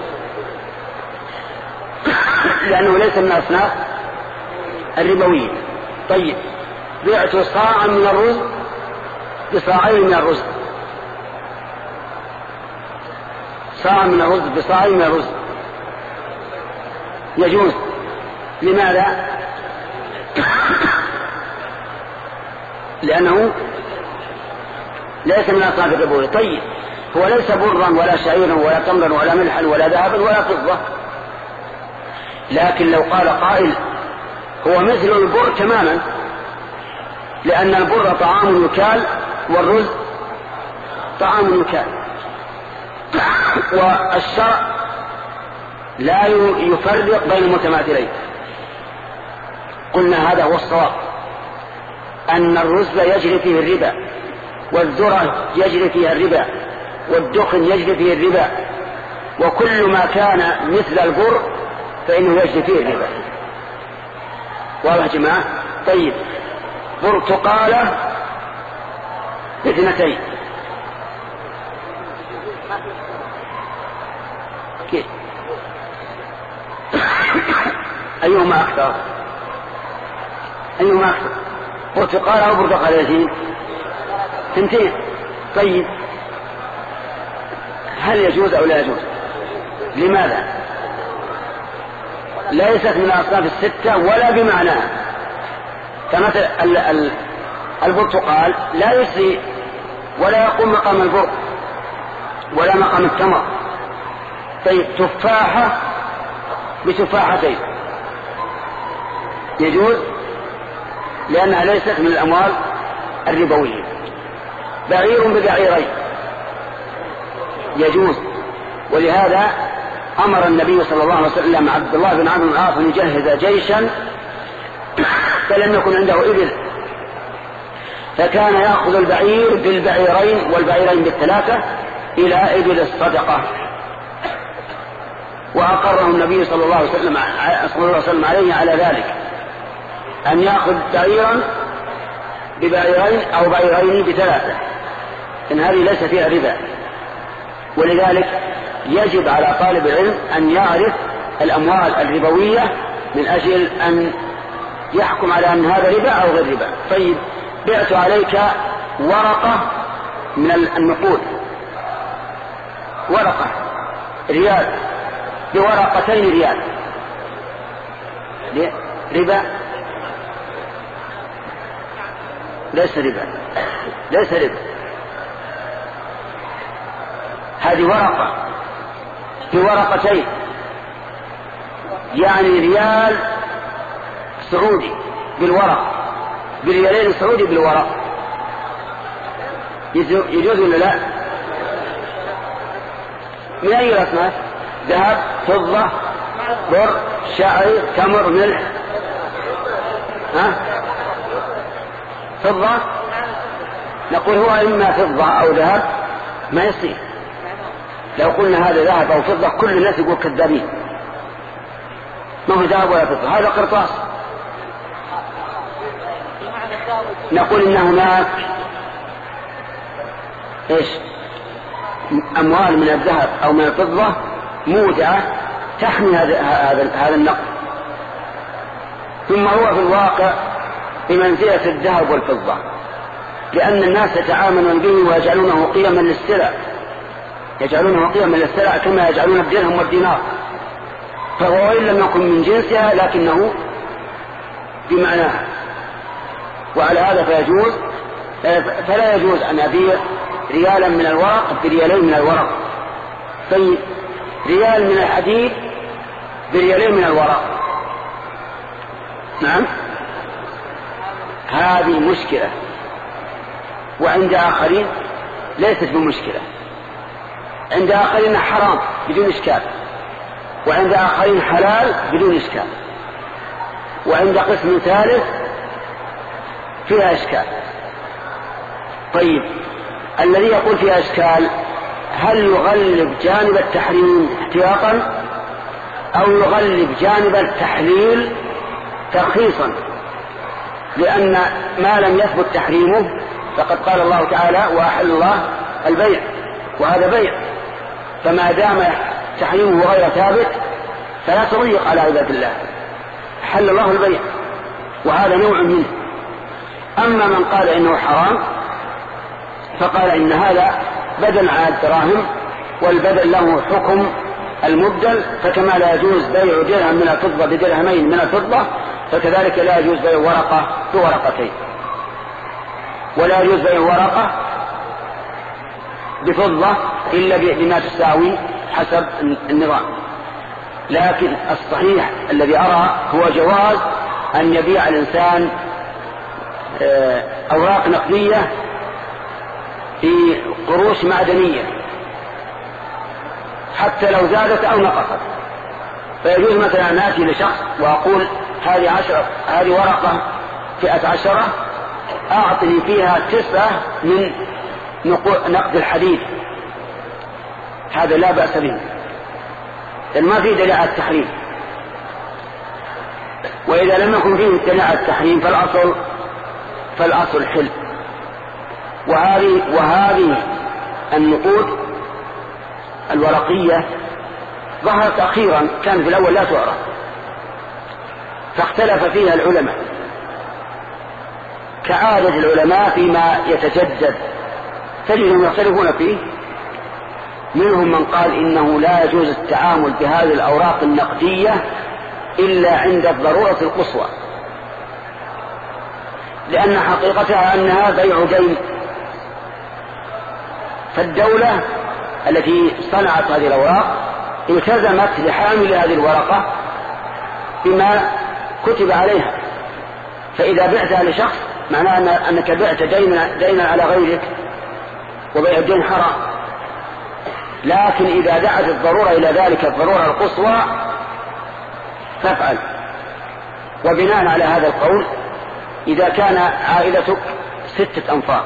لأنه ليس من أصناف الربوية. طيب بعت صاعا من الرز بصاعين من الرز، صاع من الرز بصاعين من الرز يجوز. لماذا؟ لأنه ليس من أصناف الربوية. طيب هو ليس برا ولا شعيرا ولا تمرا ولا ملحا ولا ذهبا ولا فضة، لكن لو قال قائل هو مثل البر تماما، لأن البر طعام يكال والرز طعام يكال، والشرع لا يفرق بين المتماثلين. قلنا هذا هو الصواب، أن الرز يجري فيه الربا، والذرة يجري فيها الربا، والدخن يجري فيه الربا، وكل ما كان مثل البر فإنه يجري فيه الربا. واضح يا جماعة؟ طيب برتقالة باثنتين كيف؟ أيهما أكثر؟ أيهما أكثر؟ برتقالة أو برتقالتين؟ ثنتين. طيب هل يجوز أو لا يجوز؟ لماذا؟ ليست من الأصناف الستة ولا بمعناها. فمثل البرتقال لا يسري ولا يقوم مقام البر ولا مقام التمر. طيب تفاحة بتفاحتين يجوز، لأنها ليست من الأموال الربوية. بعير ببعيرين يجوز، ولهذا أمر النبي صلى الله عليه وسلم عبد الله بن عمرو بن العاص أن يجهز جيشا، فلم يكن عنده إبل، فكان يأخذ البعير بالبعيرين والبعيرين بالثلاثة إلى إبل الصدقة. وأقره النبي صلى الله عليه وسلم, صلى الله عليه وسلم عليه على ذلك، أن يأخذ بعيرا ببعيرين أو بعيرين بثلاثة، إن هذه ليس فيها ربا. ولذلك يجب على طالب العلم أن يعرف الأموال الربوية من أجل أن يحكم على أن هذا ربا أو غير ربا. طيب، بعت عليك ورقة من النقود، ورقة ريال بورقتين ريال، ربا؟ ليس ربا، ليس ربا. هذه ورقة بورقتين، يعني ريال سعودي بالورق، بريالين سعودي بالورق، يجوز ولا لا؟ من أي رسمات؟ ذهب، فضة، بر، شعير، تمر، ملح. ها؟ فضة؟ نقول هو إما فضة أو ذهب ما يصير. لو قلنا هذا ذهب أو فضة كل الناس يقول كذابين، ما هو ذهب ولا فضة، هذا قرطاس. نقول إن هناك إيش؟ أموال من الذهب أو من الفضة مودعة تحمي هذا هذا النقد، ثم هو في الواقع بمنزلة الذهب والفضة، لأن الناس يتعاملون به ويجعلونه قيما للسلع، يجعلونه قيما للسلع كما يجعلون الدرهم والدينار، فهو إن لم يكن من جنسها لكنه بمعناها. وعلى هذا فيجوز فلا يجوز أن أبيع ريالا من الورق بريالين من الورق. طيب، ريال من الحديد بريالين من الورق، نعم، هذه مشكلة. وعند آخرين ليست بمشكلة، عند آخرين حرام بدون إشكال، وعند آخرين حلال بدون إشكال، وعند قسم ثالث فيها إشكال. طيب، الذي يقول فيها إشكال هل يغلب جانب التحريم احتياطا أو يغلب جانب التحليل ترخيصا؟ لأن ما لم يثبت تحريمه فقد قال الله تعالى وأحل الله البيع، وهذا بيع، فما دام تحريمه غير ثابت فلا تضيق على عباد الله، حل الله البيع، وهذا نوع منه. أما من قال إنه حرام فقال إن هذا بدل عن الدراهم، والبدل له حكم المبدل، فكما لا يجوز بيع درهم من الفضة بدرهمين من الفضة فكذلك لا يجوز بيع ورقة بورقتين، ولا يجوز بيع ورقة بفضة إلا بما تساوي حسب النظام. لكن الصحيح الذي أرى هو جواز أن يبيع الإنسان أوراق نقدية في قروش معدنية حتى لو زادت أو نقصت. فيجوز مثلا أن آتي لشخص وأقول هذه عشرة هذه ورقة فئة عشرة أعطني فيها تسعة من نقد الحديد، هذا لا بأس به، لأن ما فيه دليل على التحريم. وإذا لم يكن فيه دليل على التحريم فالأصل فالأصل حل. وهذه وهذه النقود الورقية ظهرت أخيرا، كان في الأول لا تعرف، فاختلف فيها العلماء كعادة العلماء فيما يتجدد، تجدهم يختلفون فيه. منهم من قال إنه لا يجوز التعامل بهذه الأوراق النقدية إلا عند الضرورة القصوى، لأن حقيقتها أنها بيع دين، فالدولة التي صنعت هذه الأوراق التزمت لحامل هذه الورقة بما كتب عليها، فإذا بعتها لشخص معناه أنك بعت دينا, دينا على غيرك، وبيع الدين حرام. لكن إذا دعت الضرورة إلى ذلك الضرورة القصوى فافعل. وبناء على هذا القول إذا كان عائلتك ستة أنفار،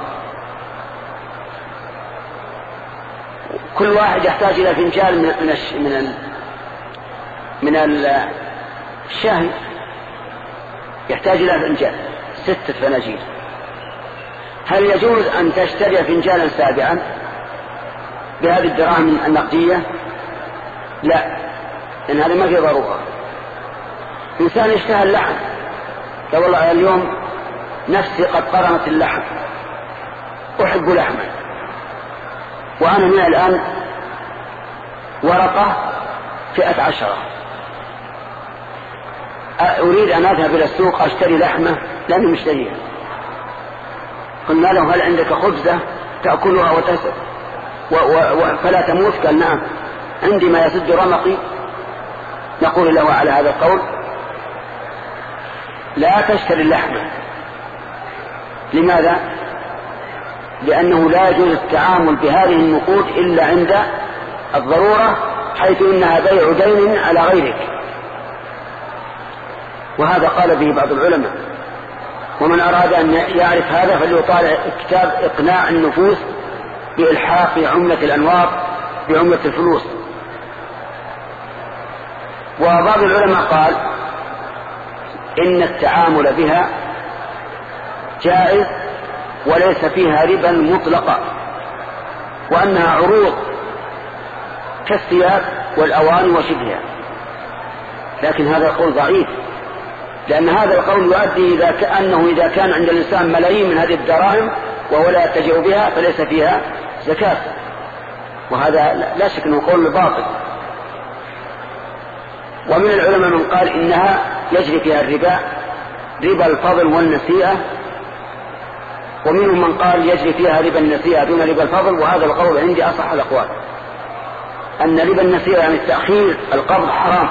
كل واحد يحتاج إلى فنجان من من من من الشاهي، يحتاج إلى فنجان ستة فناجيل. هل يجوز أن تشتري فنجانا سابعا بهذه الدراهم النقدية؟ لا، لأن هذا ما في ضرورة. إنسان اشتهى اللحم، قال والله اليوم نفسي قد قرمت اللحم، أحب لحما، وأنا من الآن ورقة فئة عشرة، أريد أن أذهب إلى السوق أشتري لحمة لأني مشتريها. قلنا له هل عندك خبزة تأكلها وتسد و و فلا تموت؟ قال نعم عندي ما يسد رمقي. نقول له على هذا القول لا تشتري اللحمة. لماذا؟ لأنه لا يجوز التعامل بهذه النقود إلا عند الضرورة، حيث إنها بيع دين على غيرك، وهذا قال به بعض العلماء. ومن أراد أن يعرف هذا فليطالع كتاب إقناع النفوس بإلحاق عملة الأنوار بعملة الفلوس. وبعض العلماء قال إن التعامل بها جائز وليس فيها ربا مطلقة، وأنها عروض كالثياب والأواني وشبهها. لكن هذا القول ضعيف، لأن هذا القول يؤدي إذا كأنه إذا كان عند الإنسان ملايين من هذه الدراهم وهو لا يتجه بها فليس فيها زكاة، وهذا لا شك أنه قول باطل. ومن العلماء من قال إنها يجري فيها الربا، ربا الفضل والنسيئة، ومنهم من قال يجري فيها ربا النسيئة دون ربا الفضل، وهذا القول عندي أصح الأقوال، أن ربا النسيئة يعني التأخير القبض حرام،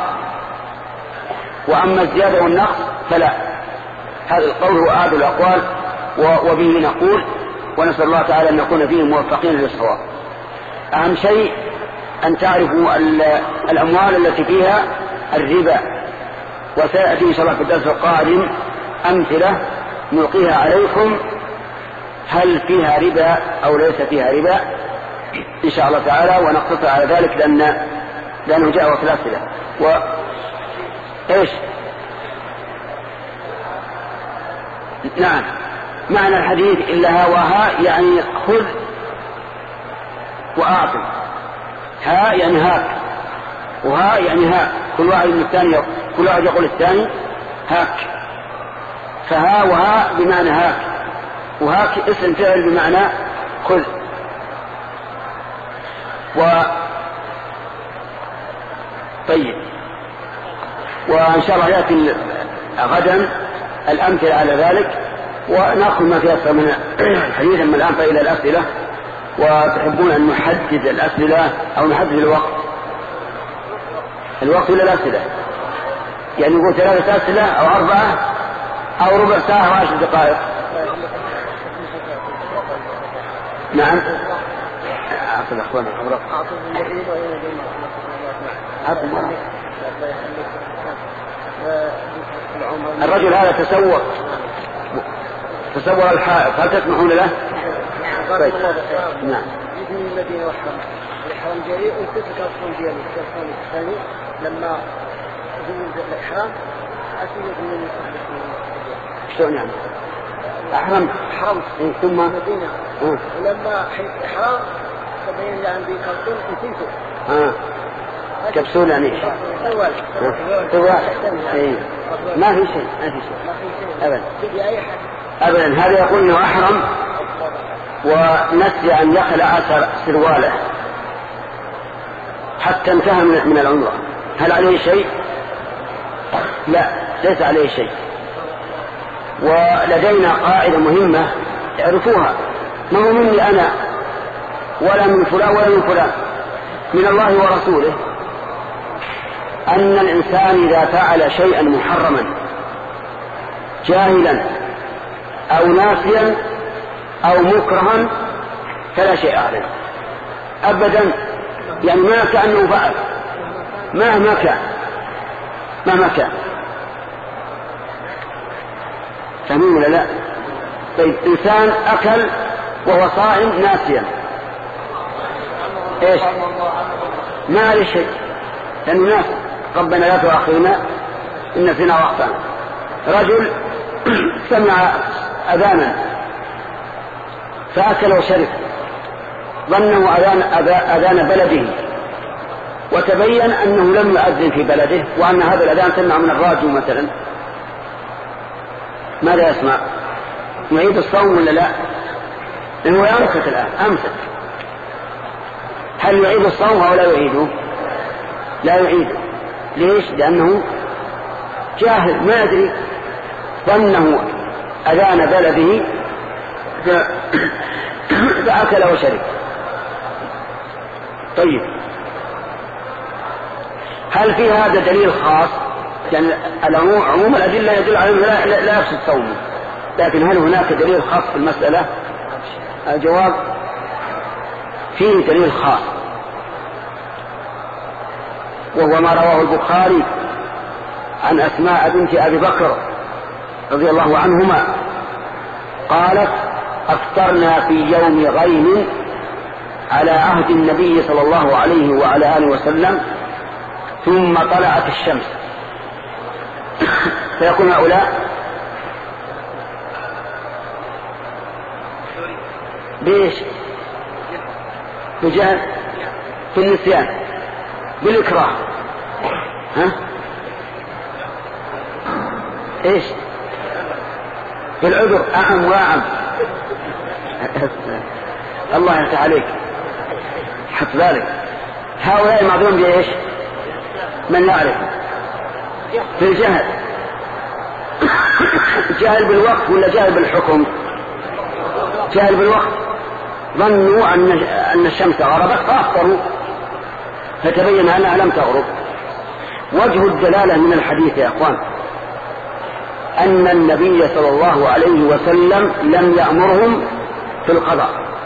وأما الزيادة والنقص فلا. هذا القول هو أعد الأقوال وبه نقول، ونسأل الله تعالى أن نكون فيه موفقين للصواب. أهم شيء أن تعرفوا الأموال التي فيها الربا، وسيأتي إن شاء الله في الدرس القادم أمثلة نلقيها عليكم هل فيها ربا أو ليس فيها ربا إن شاء الله تعالى، ونقتصر على ذلك لأن لأنه جاء في الأسئلة. و إيش؟ نعم، معنى الحديث إلا هواها يعني خذ وأعطي. ها يعني هاك، وها يعني ها، كل واحد من الثاني كل واحد يقول الثاني هاك، فها وها بمعنى هاك، وهاك اسم فعل بمعنى خذ. و طيب، وإن شاء الله يأتي غدا الأمثلة على ذلك، ونأخذ ما فيها من الحديث. من الآن فإلى الأسئلة، وتحبون أن نحدد الأسئلة أو نحدد الوقت الوقت إلى الأسئلة، يعني نقول ثلاثة أسئلة أو أربعة أو ربع ساعة وعشر دقائق. نعم، أعطي الأخوان الأمراض. الرجل هذا تسوق تسوق الحائط، هل تسمحون له؟ طيب. نعم. يبني المدينة والحرم، الحرم جريء وتلك الصوم ديالي الصوم الثاني لما يجوز الإحرام أسير من شلون يعني؟ أحرم حرم ثم المدينة، ولما حيث إحرام تبين لي عندي كرتون نسيته. آه. كبسول يعني سوال سوال إيه. ما في شيء ما في شيء أبدا أبدا. هذا يقول إنه أحرم ونسي أن يخلع سرواله حتى انتهى من العمرة، هل عليه شيء؟ لا، ليس عليه شيء. ولدينا قاعدة مهمة اعرفوها، ما هو مني أنا ولا من فلان ولا من فلان، من الله ورسوله، أن الإنسان إذا فعل شيئا محرما جاهلا أو ناسيا أو مكرها فلا شيء عليه أبدا، يعني ما كأنه فعل مهما كان مهما كان. فهمون ولا لا؟ طيب إنسان أكل وهو صائم ناسيا إيش؟ ما عليه شيء لأنه ناس. ربنا لا تؤاخذنا إن نسينا وأخطأنا. رجل سمع أذانا فأكل وشرب ظنه أذان, أذان بلده، وتبين أنه لم يؤذن في بلده وأن هذا الأذان سمع من الراديو مثلا، ماذا يسمع؟ يعيد الصوم ولا لا؟ لأنه يمسك الآن أمسك. هل يعيد الصوم أو لا يعيده؟ لا يعيده. ليش؟ لأنه جاهل ما يدري، ظنه أذان بلده فأكل وشرب. طيب هل في هذا دليل خاص؟ يعني عموم الأدلة يدل على أنه لا, لا يفسد صومه، لكن هل هناك دليل خاص في المسألة؟ الجواب فيه دليل خاص، وهو ما رواه البخاري عن أسماء بنت أبي بكر رضي الله عنهما قالت: أفطرنا في يوم غيم على عهد النبي صلى الله عليه وعلى آله وسلم ثم طلعت الشمس. فيكون هؤلاء بإيش؟ بجهل، في النسيان، بالإكراه، ها؟ إيش؟ بالعذر، أعم وأعم. الله يفتح عليك، حط ذلك. هؤلاء معذورون بإيش؟ من يعرف في الجهل. جهل بالوقت ولا جهل بالحكم؟ جهل بالوقت، ظنوا أن أن الشمس غربت فأفطروا فتبين أنها لم تغرب. وجه الدلالة من الحديث يا أخوان أن النبي صلى الله عليه وسلم لم يأمرهم في القضاء،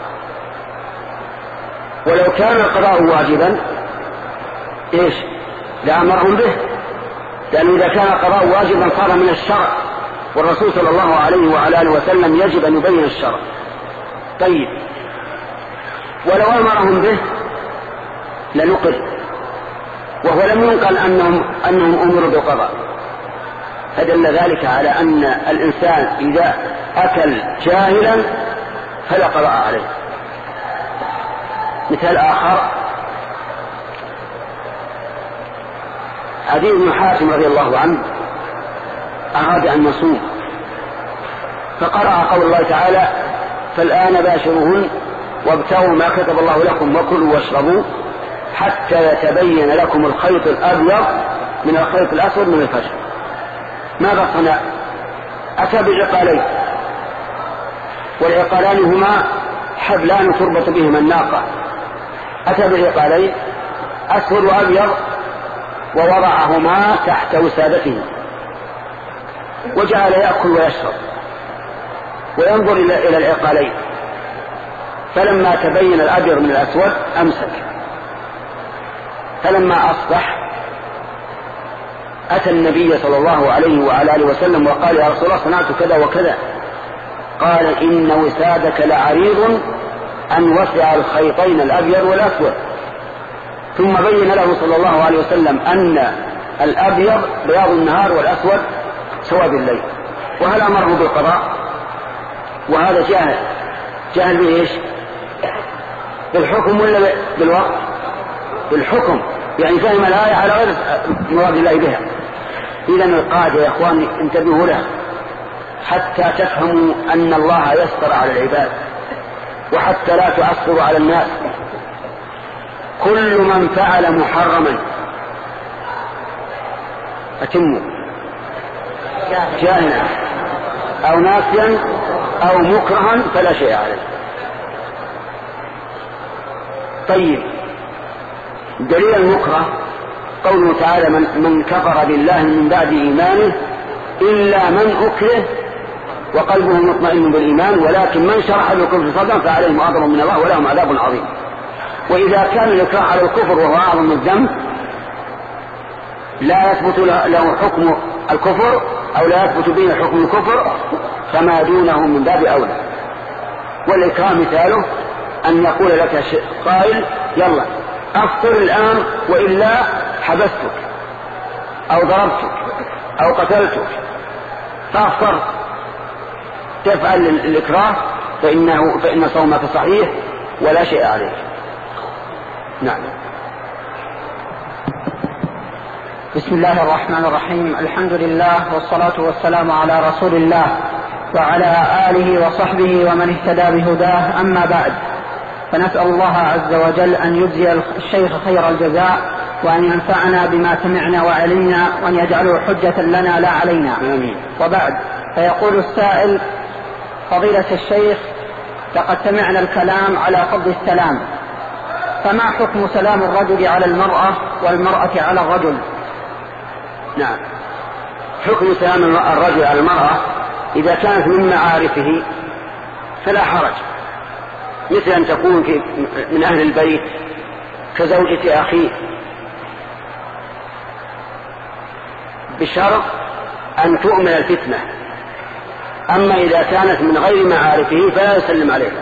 ولو كان القضاء واجبا إيش لأمرهم به، لأنه إذا كان القضاء واجبا صار من الشرع، والرسول صلى الله عليه وعلى آله وسلم يجب أن يبين الشرع. طيب ولو أمرهم به لنقل، وهو لم ينقل أنهم, أنهم أمروا بالقضاء، فدل ذلك على أن الإنسان إذا أكل جاهلا فلا قضاء عليه. مثال آخر: عدي بن حاتم رضي الله عنه أراد أن يصوم فقرأ قول الله تعالى: فالآن باشروهن وابتغوا ما كتب الله لكم وكلوا واشربوا حتى يتبين لكم الخيط الأبيض من الخيط الأسود من الفجر. ماذا صنع؟ أتى بعقالين، والعقالان هما حبلان تربط بهما الناقة. أتى بعقالين أسود وأبيض ووضعهما تحت وسادته وجعل يأكل ويشرب وينظر إلى العقالين، فلما تبين الأبيض من الأسود أمسك. فلما أصبح أتى النبي صلى الله عليه وعلى آله وسلم وقال: يا رسول الله صنعت كذا وكذا. قال: إن وسادك لعريض أن وسع الخيطين الأبيض والأسود. ثم بين له صلى الله عليه وسلم أن الأبيض بياض النهار والأسود سواد الليل. وهل أمره بالقضاء؟ وهذا جاهل. جاهل بإيش؟ بالحكم ولا بالوقت؟ بالحكم، يعني فهم الآية على غير مراد الله بها. إذا القاعدة يا أخوان انتبهوا لها حتى تفهموا أن الله يسطر على العباد، وحتى لا تؤثروا على الناس. كل من فعل محرما أتموا جاهلا أو ناسيا أو مكرها فلا شيء عليه. طيب دليل المكره قوله تعالى: من, من كفر بالله من بعد إيمانه إلا من أكره وقلبه مطمئن بالإيمان ولكن من شرح بالكفر صدرا فعليهم غضب من الله ولهم عذاب عظيم. وإذا كان الإكراه على الكفر وهو أعظم الذنب لا يثبت له حكم الكفر أو لا يثبت به حكم الكفر فما دونه من باب أولى. والإكرام مثاله أن يقول لك قائل يلا أفطر الآن وإلا حبستك أو ضربتك أو قتلتك، فأفطر تفعل الإكراه فإنه فإن صومك صحيح ولا شيء عليك. نعم. بسم الله الرحمن الرحيم. الحمد لله والصلاة والسلام على رسول الله وعلى آله وصحبه ومن اهتدى بهداه. أما بعد، فنسأل الله عز وجل أن يجزي الشيخ خير الجزاء وأن ينفعنا بما سمعنا وعلمنا وأن يجعله حجة لنا لا علينا. آمين. وبعد، فيقول السائل: فضيلة الشيخ، لقد سمعنا الكلام على فضل السلام، فما حكم سلام الرجل على المرأة والمرأة على الرجل؟ نعم، حكم سلام الرجل على المرأة إذا كانت من معارفه فلا حرج، مثل أن تكون من أهل البيت كزوجة أخيه، بشرط أن تؤمن الفتنة. أما إذا كانت من غير معارفه فلا يسلم عليها،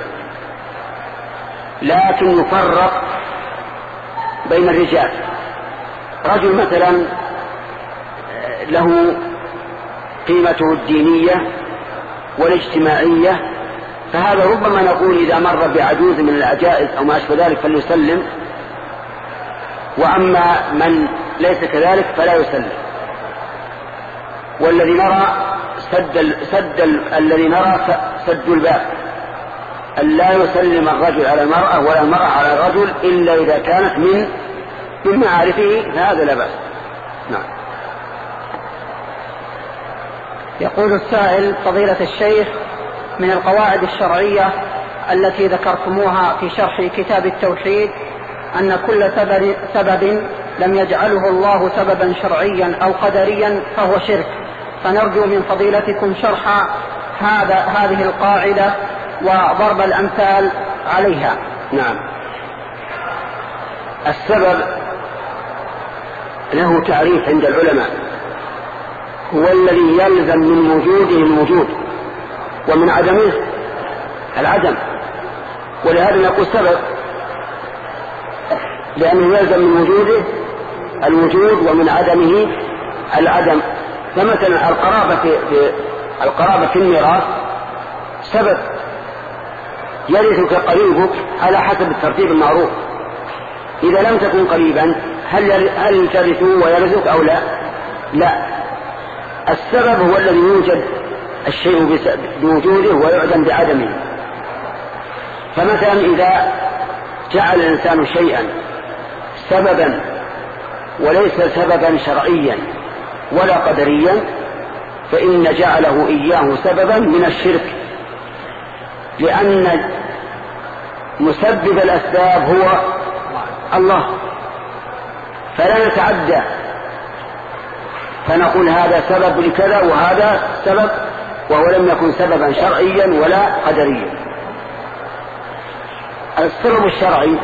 لكن يفرق بين الرجال. رجل مثلا له قيمته الدينية والاجتماعية، فهذا ربما نقول إذا مر بعجوز من العجائز أو ما أشبه ذلك فليسلم، وأما من ليس كذلك فلا يسلم. والذي نرى سد ال... سد ال... الذي نرى سد الباب أن لا يسلم الرجل على المرأة ولا المرأة على الرجل إلا إذا كانت من من معارفه، هذا لا بأس. نعم. يقول السائل: فضيلة الشيخ، من القواعد الشرعية التي ذكرتموها في شرح كتاب التوحيد أن كل سبب, سبب لم يجعله الله سببا شرعيا أو قدريا فهو شرك، فنرجو من فضيلتكم شرح هذا هذه القاعدة وضرب الأمثال عليها. نعم. السبب له تعريف عند العلماء، هو الذي يلزم من وجوده الوجود ومن عدمه العدم، ولهذا نقول سبب، لأنه يلزم من وجوده الوجود ومن عدمه العدم. فمثلا القرابة في, في القرابة في الميراث سبب، يرثك قريبك على حسب الترتيب المعروف. إذا لم تكن قريبا هل هل ترثه ويرثك أو لا؟ لا. السبب هو الذي يوجد الشيء بوجوده ويعدم بعدمه. فمثلا إذا جعل الإنسان شيئا سببا وليس سببا شرعيا ولا قدريا فإن جعله إياه سببا من الشرك، لأن مسبب الأسباب هو الله، فلا نتعدى فنقول هذا سبب لكذا وهذا سبب وهو لم يكن سببا شرعيا ولا قدريا. السبب الشرعي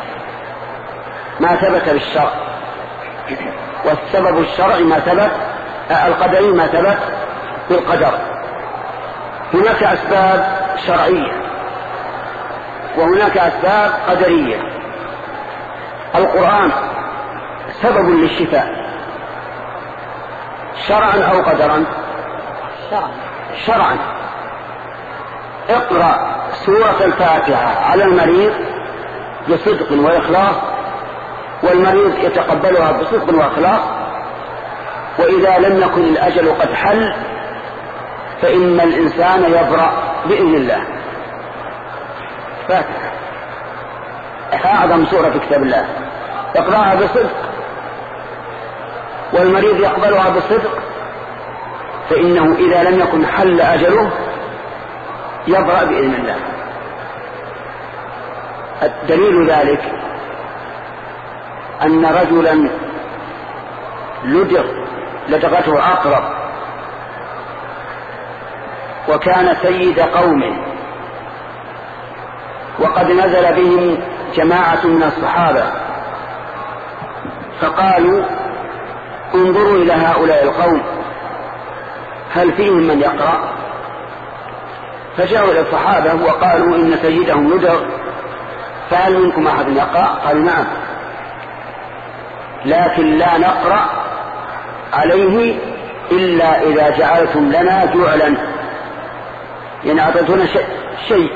ما ثبت بالشرع، والسبب الشرعي ما ثبت القدري ما ثبت بالقدر. هناك أسباب شرعية وهناك أسباب قدرية. القرآن سبب للشفاء شرعا أو قدرا؟ شرعا. شرعا. اقرأ سورة الفاتحة على المريض بصدق وإخلاص والمريض يتقبلها بصدق وإخلاص، وإذا لم يكن الأجل قد حل فإن الإنسان يبرأ بإذن الله. فاتحة أعظم سورة في كتاب الله، يقرأها بصدق والمريض يقبلها بصدق فإنه إذا لم يكن حل أجله يبرأ بإذن الله. الدليل ذلك أن رجلا لدغ لدغته عقرب وكان سيد قوم، وقد نزل بهم جماعة من الصحابة فقالوا انظروا إلى هؤلاء القوم هل فيهم من يقرأ؟ فجاءوا إلى الصحابة وقالوا إن سيدهم يدعو فهل منكم أحد يقرأ؟ قالوا نعم، لكن لا نقرأ عليه إلا إذا جعلتم لنا جعلا، يعني أعطيتنا شيء.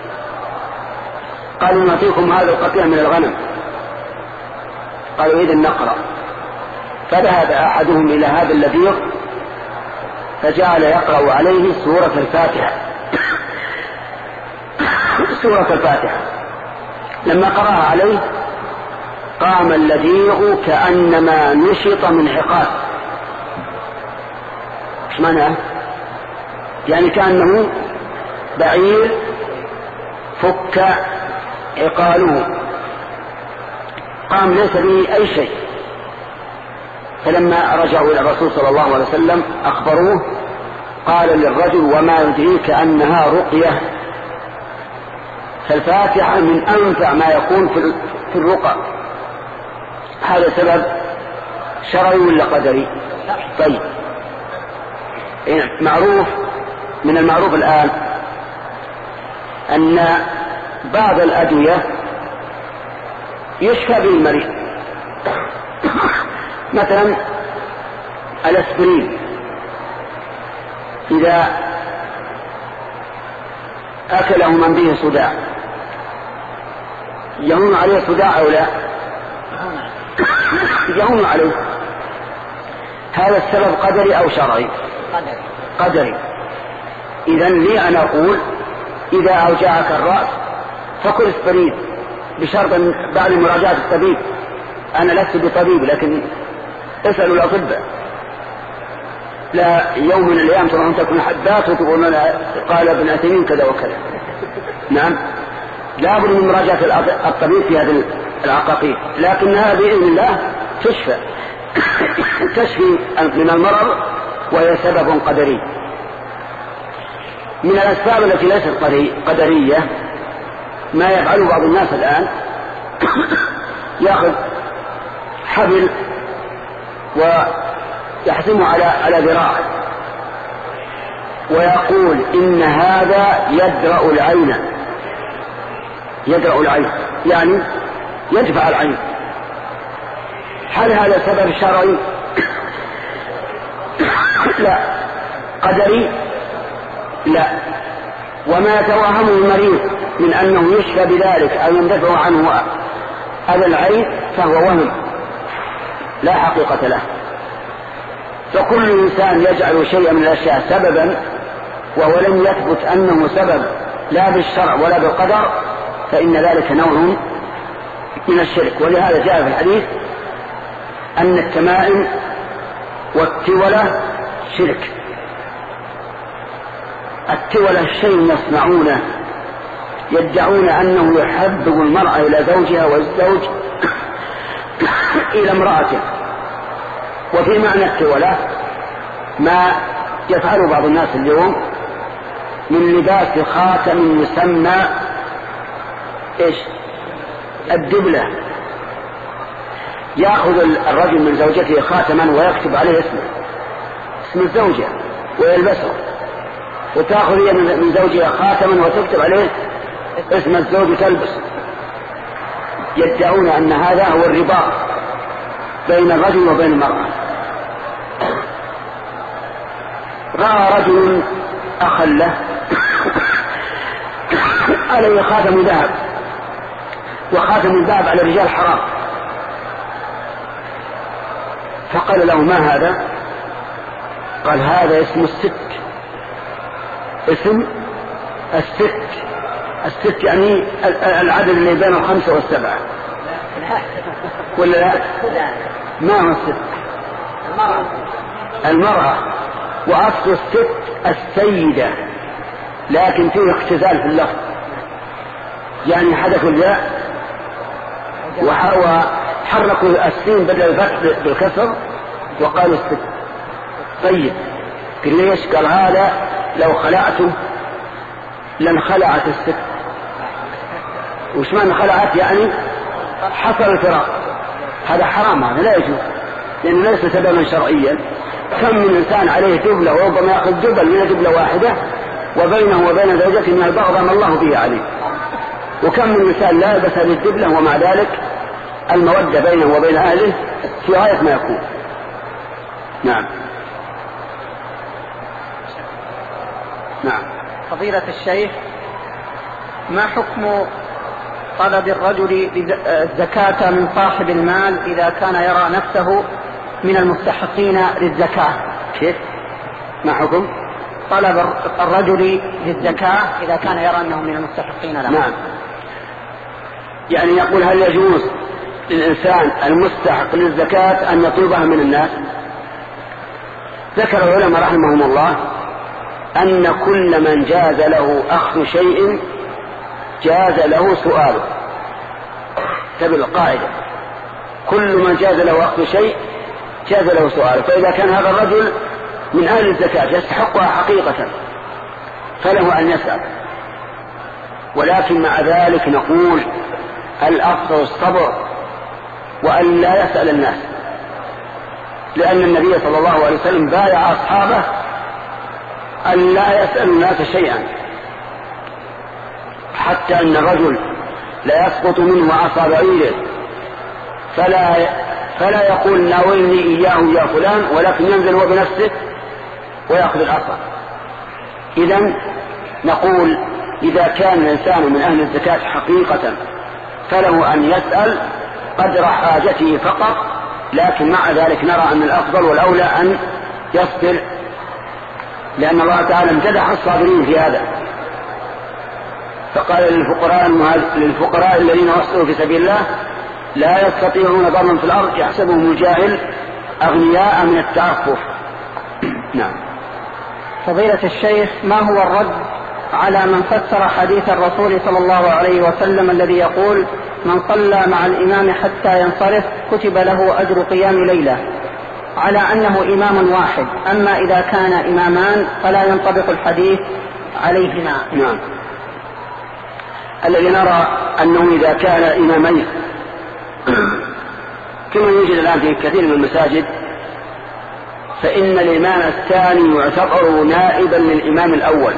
قالوا نعطيكم هذا القطيع من الغنم. قالوا إذن نقرأ. فذهب أحدهم إلى هذا اللذيذ فجعل يقرأ عليه سورة الفاتحة سورة الفاتحة. لما قرأها عليه قام اللذيذ كأنما نشط من عقال. ايش معناه؟ يعني كأنه بعير فك عقاله، قام ليس به أي شيء. فلما رجعوا إلى الرسول صلى الله عليه وسلم أخبروه، قال للرجل وما يدريك أنها رقية؟ فالفاتحة من أنفع ما يكون في الرقى. هذا سبب شرعي ولا قدري؟ طيب، معروف من المعروف الآن أن بعض الأدوية يشفى به المريض، مثلا الأسبرين إذا أكله من به صداع يهون عليه صداع أو لا؟ يهون عليه. هذا السبب قدري أو شرعي؟ قدري. إذن لي أن أقول إذا أوجعك الرأس فكل اسبرين بشرط بعد مراجعة الطبيب. أنا لست بطبيب لكن اسألوا الأطباء. لا يوم من الأيام ترون تكون حدات وتقول لنا قال ابن عثيمين كذا وكذا. نعم، لا بد من مراجعة الطبيب في هذه العقاقير، لكنها بإذن الله تشفى تشفي من المرض وهي سبب قدري. من الأسباب التي ليست قدرية ما يفعله بعض الناس الآن، يأخذ حبل ويحزمه على على ذراعه ويقول إن هذا يدرأ العين. يدرأ العين يعني يدفع العين. هل هذا سبب شرعي؟ لا. قدري؟ لا. وما يتوهمه المريض من أنه يشفى بذلك أو يندفع عنه هذا العين فهو وهم لا حقيقة له. فكل إنسان يجعل شيئا من الأشياء سببا وهو لم يثبت أنه سبب لا بالشرع ولا بالقدر فإن ذلك نوع من الشرك. ولهذا جاء في الحديث أن التمائم والتولة شرك. التولة شيء يصنعونه يدعون أنه يحبب المرأة إلى زوجها والزوج إلى امرأته. وفي معنى التولة ما يفعل بعض الناس اليوم من لباس خاتم يسمى إيش؟ الدبلة. يأخذ الرجل من زوجته خاتما ويكتب عليه اسمه اسم الزوجة ويلبسه، وتأخذ هي من زوجها خاتما وتكتب عليه اسم الزوج وتلبسه. يدعون أن هذا هو الرباط بين الرجل وبين المرأة. رأى رجل أخا له عليه خاتم ذهب، وخاتم الذهب على الرجال حرام، فقال له ما هذا؟ قال هذا اسم الست. اسم الست. الست يعني العدد اللي بين الخمسة والسبعة ولا لا؟ ما هو الست؟ المرأة. المرأة. وأصل الست السيدة، لكن فيه اختزال في اللفظ، يعني حذفوا الياء وحركوا السين بدل الفتح بالكسر وقالوا الست. طيب ليش؟ قال هذا لو خلعته لانخلعت الست. وش معنى خلعت؟ يعني حصل الفراق. هذا حرام، هذا لا يجوز. لأنه ليس سببا شرعيا. كم من إنسان عليه دبلة وربما يأخذ دبل من دبلة واحدة وبينه وبين زوجته من البغض ما الله به عليه، وكم من إنسان لا يلبس هذه الدبلة ومع ذلك المودة بينه وبين أهله في غاية ما يكون. نعم. نعم. فضيلة الشيخ، ما حكم طلب الرجل الزكاة من صاحب المال إذا كان يرى نفسه من المستحقين للزكاة؟ كيف؟ ما حكم طلب الرجل للزكاة إذا كان يرى أنه من المستحقين لها؟ نعم. يعني يقول هل يجوز للإنسان المستحق للزكاة أن يطلبها من الناس؟ ذكر العلماء رحمهم الله أن كل من جاز له أخذ شيء جاز له سؤاله. تبع القاعدة، كل من جاز له أخذ شيء جاز له سؤاله. فإذا كان هذا الرجل من أهل الزكاة يستحقها حقيقة فله أن يسأل، ولكن مع ذلك نقول الأفضل الصبر وأن لا يسأل الناس، لأن النبي صلى الله عليه وسلم بايع أصحابه أن لا يسأل الناس شيئا، حتى أن الرجل لا يسقط منه عصا بعيره فلا فلا يقول ناولني إياه يا فلان، ولكن ينزل هو بنفسه ويأخذ العصا. إذن نقول إذا كان الإنسان من أهل الزكاة حقيقة فله أن يسأل قدر حاجته فقط، لكن مع ذلك نرى أن الأفضل والأولى أن يصبر، لأن الله تعالى امتدح الصابرين في هذا، فقال للفقراء, للفقراء الذين وصلوا في سبيل الله لا يستطيعون ضربا في الأرض يحسبهم الجاهل أغنياء من التعفف. نعم. فضيلة الشيخ، ما هو الرد على من فسر حديث الرسول صلى الله عليه وسلم الذي يقول من صلى مع الإمام حتى ينصرف كتب له أجر قيام ليلة، على أنه إمام واحد، أما إذا كان إمامان فلا ينطبق الحديث عليهما؟ نعم. الذي نرى أنه إذا كان إمامين كما يوجد الآن في كثير من المساجد، فإن الإمام الثاني يعتبر نائبا للإمام الأول،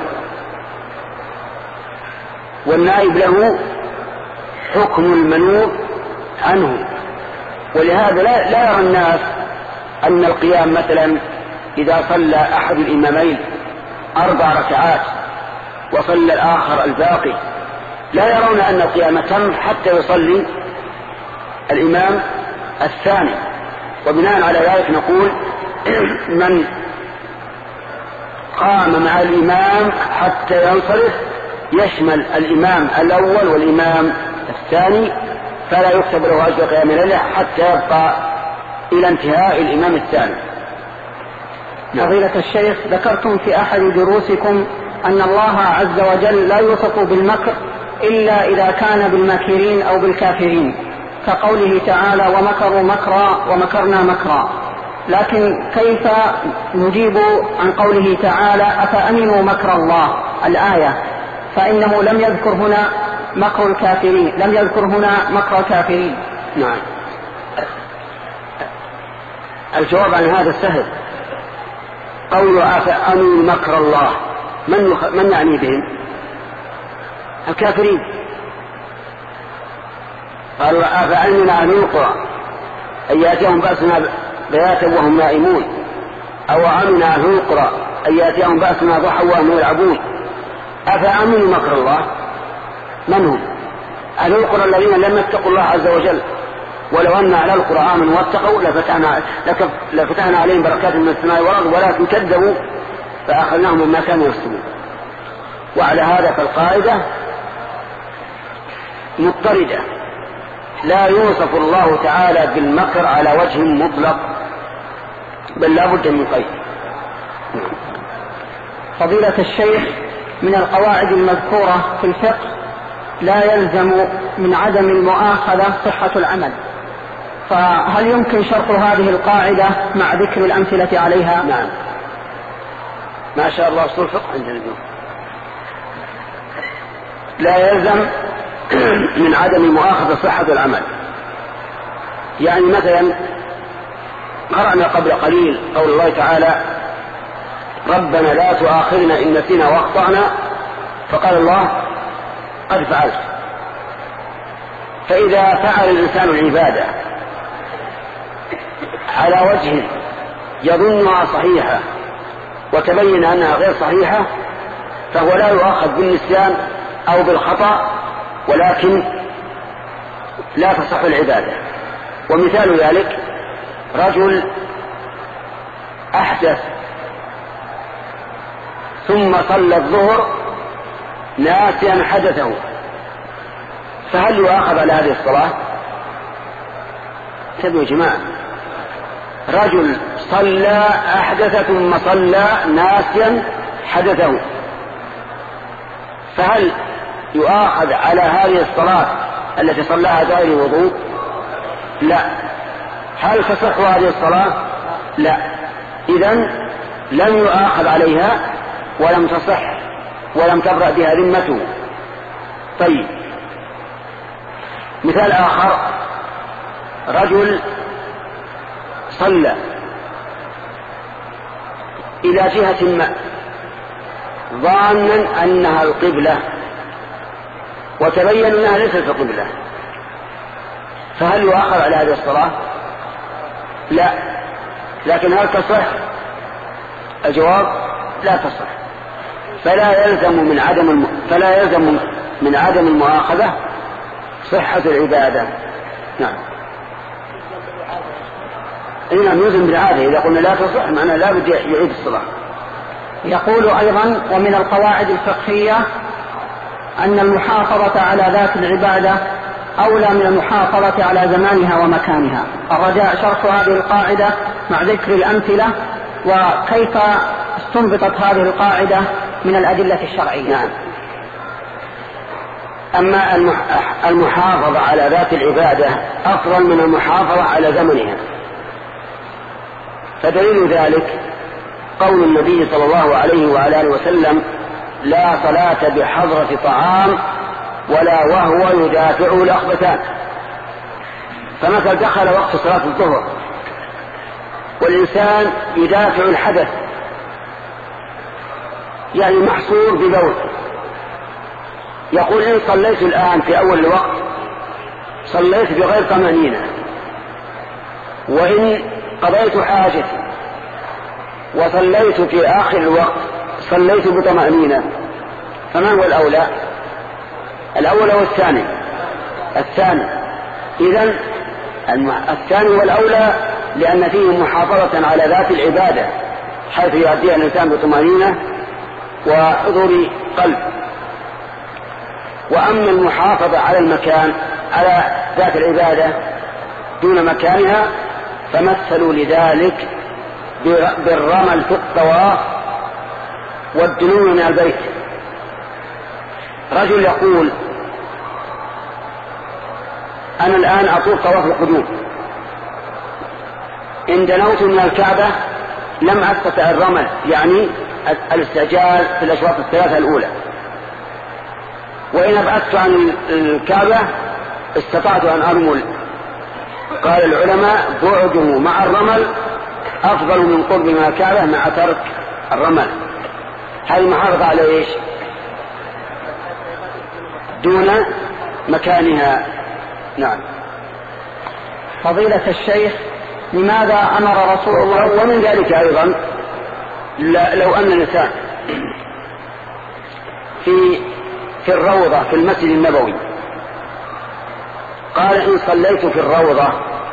والنائب له حكم المنوب عنه، ولهذا لا, لا يرى الناس أن القيام مثلا إذا صلى أحد الإمامين أربع ركعات وصلى الآخر الباقي، لا يرون أن القيام تم حتى يصلي الإمام الثاني. وبناء على ذلك نقول من قام مع الإمام حتى ينصرف يشمل الإمام الأول والإمام الثاني، فلا يكتب له أجر قيام ليلة حتى يبقى إلى انتهاء الإمام الثاني. فضيلة الشيخ، ذكرتم في أحد دروسكم أن الله عز وجل لا يوصف بالمكر إلا إذا كان بالماكرين أو بالكافرين، كقوله تعالى ومكروا مكرا ومكرنا مكرا، لكن كيف نجيب عن قوله تعالى أفأمنوا مكر الله الآية، فإنه لم يذكر هنا مكر الكافرين، لم يذكر هنا مكر الكافرين؟ نعم. الجواب عن هذا سهل، قول أفأمنوا مكر الله من, يخ... من يعني بهم؟ الكافرين. قالوا أفأمنا أهل القرى أن يأتيهم بأسنا بياتا وهم نائمون، أو أمن أهل القرى أن يأتيهم بأسنا ضحى وهم يلعبون. أفأمنوا مكر الله؟ من هم؟ أهل القرى الذين لم يتقوا الله عز وجل، ولو أن أهل القرى آمنوا واتقوا لفتحنا, لفتحنا عليهم بركات من السماء والأرض، ولكن كذبوا فأخذناهم مما كانوا يكسبون. وعلى هذا فالقاعدة مضطردة، لا يوصف الله تعالى بالمكر على وجه مطلق، بل لا بد من قيد. فضيلة الشيخ، من القواعد المذكورة في الفقه لا يلزم من عدم المؤاخذة صحة العمل، فهل يمكن شرح هذه القاعدة مع ذكر الأمثلة عليها؟ نعم، ما شاء الله أصول الفقه عندنا اليوم. لا يلزم من عدم مؤاخذة صحة العمل، يعني مثلا قرأنا قبل قليل قول الله تعالى ربنا لا تؤاخذنا إن نسينا واخطأنا، فقال الله قد فعلت. فإذا فعل الإنسان العبادة على وجه يظنها صحيحة وتبين أنها غير صحيحة فهو لا يؤاخذ بالنسيان أو بالخطأ، ولكن لا تصح العبادة. ومثال ذلك رجل أحدث ثم صلى الظهر ناسيا حدثه، فهل يؤاخذ على هذه الصلاة؟ انتبهوا يا جماعة، رجل صلى أحدث ثم صلى ناسيا حدثه، فهل يؤاخذ على هذه الصلاة التي صلاها غير وضوء؟ لا. هل تصح هذه الصلاة؟ لا. إذن لم يؤاخذ عليها ولم تصح ولم تبرأ بها ذمته. طيب، مثال آخر رجل صلى إلى جهة ما ظانا أنها القبلة وتبين أنها ليست القبلة، فهل يؤاخذ على هذه الصلاة؟ لا. لكن هل تصح؟ الجواب لا تصح. فلا يلزم من عدم الم... فلا يلزم من عدم المؤاخذة صحة العبادة. نعم. نعم، يلزم بالعادة. إذا قلنا لا تصح معناه لا بد يعيد الصلاة. يقول أيضا ومن القواعد الفقهية أن المحافظة على ذات العبادة أولى من المحافظة على زمانها ومكانها. الرجاء شرح هذه القاعدة مع ذكر الأمثلة وكيف استنبطت هذه القاعدة من الأدلة الشرعية. نعم. أما المحافظة على ذات العبادة أفضل من المحافظة على زمنها، فدليل ذلك قول النبي صلى الله عليه وعلى آله وسلم لا صلاة بحضرة طعام ولا وهو يدافعه الأخبثان. فمثل دخل وقت صلاة الظهر والإنسان يدافع الحدث، يعني محصور ببول، يقول إن صليت الآن في أول الوقت صليت بغير طمأنينة، وإن قضيت حاجتي وصليت في آخر الوقت صليت بطمأنينة، فما هو الأولى؟ الأولى والثاني؟ الثاني. إذن الثاني والأولى لأن فيه محافظة على ذات العبادة حيث يؤديها الإنسان بطمأنينة وحضور قلب. وأما المحافظة على المكان على ذات العبادة دون مكانها فمثلوا لذلك بالرمل في الطواف والدنو من البيت. رجل يقول أنا الآن أطوف طواف القدوم، إن دنوت من الكعبة لم أستطع الرمل، يعني الاستعجال في الأشواط الثلاثة الأولى، وإن أبعدت عن الكعبة استطعت أن أرمل. قال العلماء بعده مع الرمل أفضل من قرب من الكعبة مع ترك الرمل. هذه محافظة على إيش؟ دون مكانها. نعم. فضيلة الشيخ، لماذا أمر رسول الله؟ ومن ذلك أيضا لو أن الإنسان في في الروضة في المسجد النبوي قال إن صليت في الروضة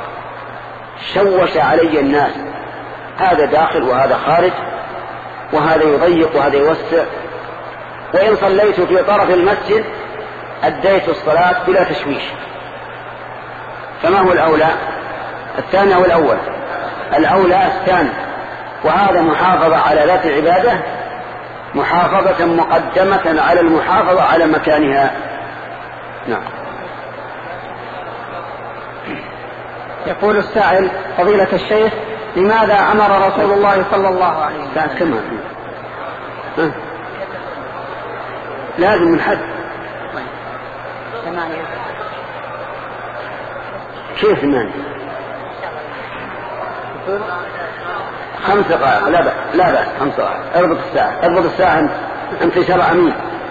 شوش علي الناس، هذا داخل وهذا خارج وهذا يضيق وهذا يوسع، وإن صليت في طرف المسجد أديت الصلاة بلا تشويش. فما هو الأولى؟ الثاني أو الأول؟ الأولى الثاني. وهذا محافظة على ذات العبادة محافظة مقدمة على المحافظة على مكانها. نعم. يقول السائل فضيلة الشيخ لماذا أمر رسول الله صلى الله عليه وسلم؟ كما لازم من حد ثمانية. كيف ثمانية؟ خمس دقائق لا بأس لا بأس خمس دقائق. اربط الساعة اربط الساعة أنت أنت شرع أمين.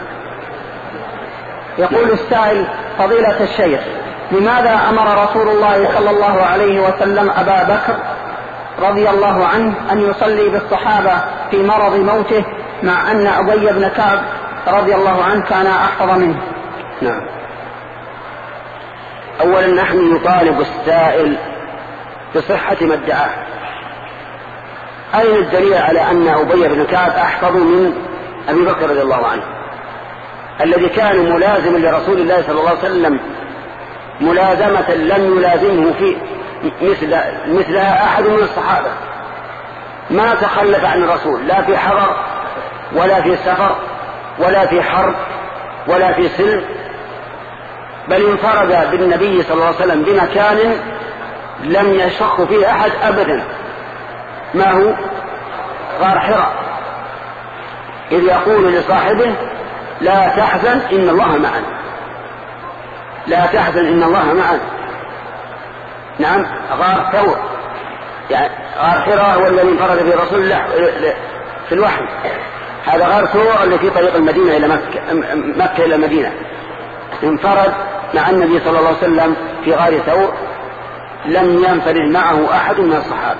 يقول السائل: فضيلة الشيخ، لماذا أمر رسول الله صلى الله عليه وسلم أبا بكر رضي الله عنه أن يصلي بالصحابة في مرض موته مع أن أبي بن كعب رضي الله عنه كان أحفظ منه؟ نعم. أولا نحن نطالب السائل بصحة ما ادعاه. أين الدليل على أن أبي بن كعب أحفظ من أبي بكر رضي الله عنه الذي كان ملازما لرسول الله صلى الله عليه وسلم ملازمة لم يلازمه في مثل مثلها أحد من الصحابة؟ ما تخلف عن الرسول لا في حضر ولا في سفر ولا في حرب ولا في سلم، بل انفرد بالنبي صلى الله عليه وسلم بمكان لم يشق فيه أحد أبدا. ما هو؟ غار حراء، إذ يقول لصاحبه: لا تحزن إن الله معنا، لا تحزن إن الله معنا. نعم. غار ثور، يعني غار حراء هو الذي انفرد به رسول الله في الوحي. هذا غار ثور اللي في طريق المدينة إلى مكة, مكة إلى المدينة، انفرد مع النبي صلى الله عليه وسلم في غار ثور، لم ينفرد معه أحد من الصحابة.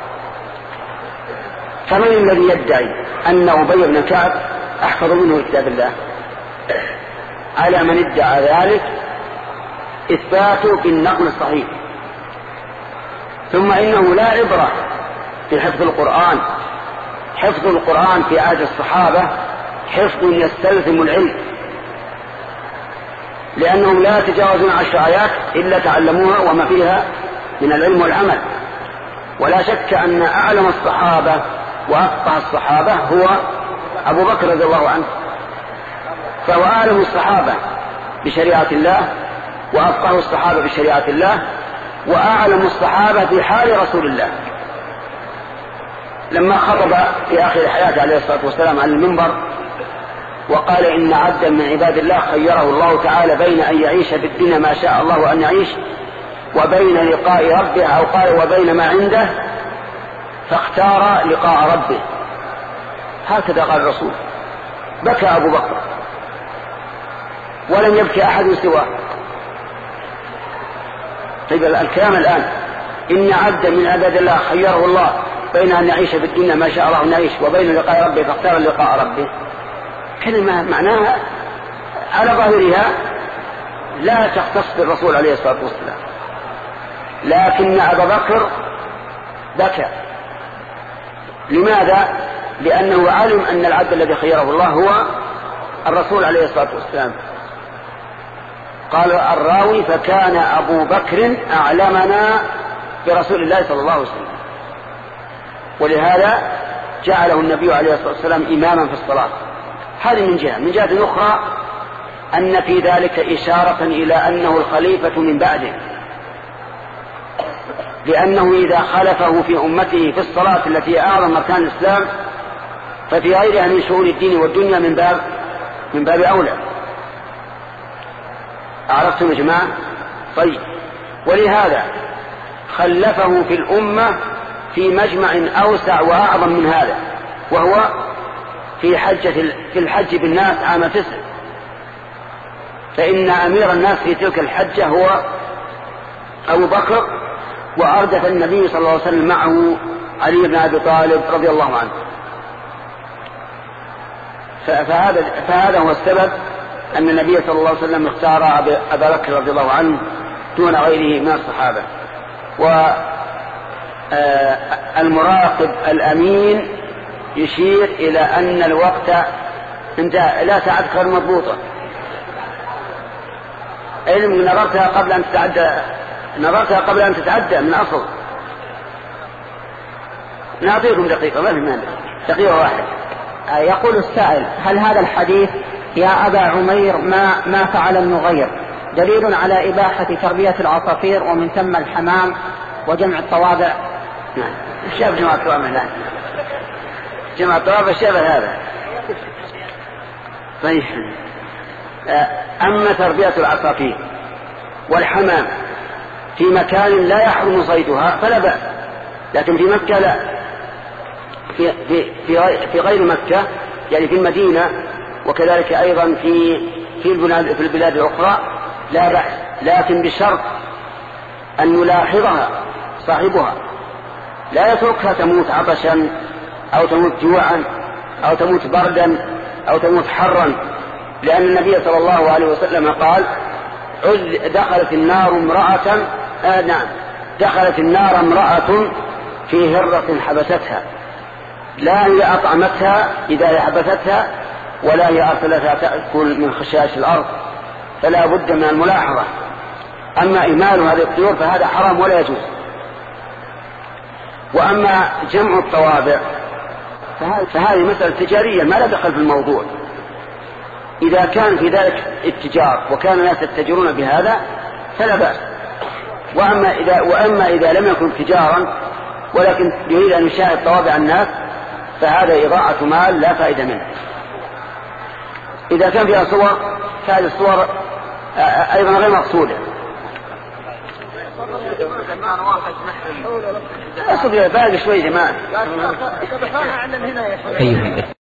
فمن الذي يدعي أن أبي بن كعب أحفظ منه كتاب الله؟ على من ادعى ذلك إثباته بالنقل الصحيح. ثم إنه لا عبرة بحفظ القرآن. حفظ القرآن في عهد الصحابة حفظ يستلزم العلم، لأنهم لا يتجاوزون عشر آيات إلا تعلموها وما فيها من العلم والعمل. ولا شك أن أعلم الصحابة وأفقه الصحابة هو أبو بكر رضي الله عنه، فهو أعلم الصحابة بشريعة الله وأفقه الصحابة بشريعة الله وأعلم الصحابة في حال رسول الله. لما خطب في آخر حياته عليه الصلاة والسلام على المنبر وقال: إن عبدا من عباد الله خيره الله تعالى بين أن يعيش في الدنيا ما شاء الله أن يعيش وبين لقاء ربه، أو قال وبين ما عنده، فاختار لقاء ربه. هكذا قال الرسول. بكى أبو بكر ولم يبكي أحد سواه. طيب الكلام الآن: إن عبدا من عباد الله خيره الله بين أن يعيش في الدنيا ما شاء الله أن يعيش وبين لقاء ربه فاختار لقاء ربه، كلمة معناها على ظاهرها لا تختص بالرسول عليه الصلاة والسلام، لكن أبا بكر بكى. لماذا؟ لأنه علم أن العبد الذي خيره الله هو الرسول عليه الصلاة والسلام. قال الراوي: فكان أبو بكر أعلمنا برسول الله صلى الله عليه وسلم، ولهذا جعله النبي عليه الصلاة والسلام إماما في الصلاة. هذه من جهة. من جهة أخرى أن في ذلك إشارة إلى أنه الخليفة من بعده، لأنه إذا خلفه في أمته في الصلاة التي هي أعظم أركان الإسلام ففي غيرها من شؤون الدين والدنيا من باب من باب أولى. أعرفتم يا جماعة؟ طيب. ولهذا خلفه في الأمة في مجمع أوسع وأعظم من هذا، وهو في حجة في الحج بالناس عام تسع، فإن أمير الناس في تلك الحجة هو أبو بكر، وأردف النبي صلى الله عليه وسلم معه علي بن أبي طالب رضي الله عنه. فهذا, فهذا هو السبب أن النبي صلى الله عليه وسلم اختار أبا بكر رضي الله عنه دون غيره من الصحابة. والمراقب الأمين يشير إلى أن الوقت انتهى، لا ساعتك غير مضبوطة. علم نظرتها قبل أن تتعدى نظرتها قبل أن تتعدى من أصل. نعطيكم دقيقة، ما في مانع، دقيقة واحدة. يقول السائل: هل هذا الحديث يا أبا عمير ما, ما فعل النغير دليل على إباحة تربية العصافير ومن ثم الحمام وجمع الطوابع؟ نعم. الشاب جمع الطوابع الآن، جمع الطوابع الشبه هذا. طيب. أما تربية العصافير والحمام في مكان لا يحرم صيدها فلا بأس، لكن في مكة لا، في, في, في, في غير مكة يعني في المدينة وكذلك أيضا في في البلاد, في البلاد الأخرى لا بأس، لكن بشرط أن يلاحظها صاحبها، لا يتركها تموت عطشا أو تموت جوعا أو تموت بردا أو تموت حرا، لأن النبي صلى الله عليه وسلم قال دخلت النار امرأة آه نعم دخلت النار امرأة في هرة حبستها، لا هي أطعمتها إذا هي حبستها ولا هي أرسلتها تأكل من خشاش الأرض، فلا بد من الملاحظة. أما إهمال هذه الطيور فهذا حرام ولا يجوز. وأما جمع الطوابع فهذه مسألة تجارية ما لا دخل في الموضوع، إذا كان في ذلك التجار وكان الناس يتجرون بهذا فلا بأس. وأما إذا, وأما إذا لم يكن تجارا ولكن يريد أن يشاهد طوابع الناس فهذا إضاعة مال لا فائدة منه. إذا كان فيها صور فهذه الصور أيضا غير مقصودة. أصبح باقي شوي جمال.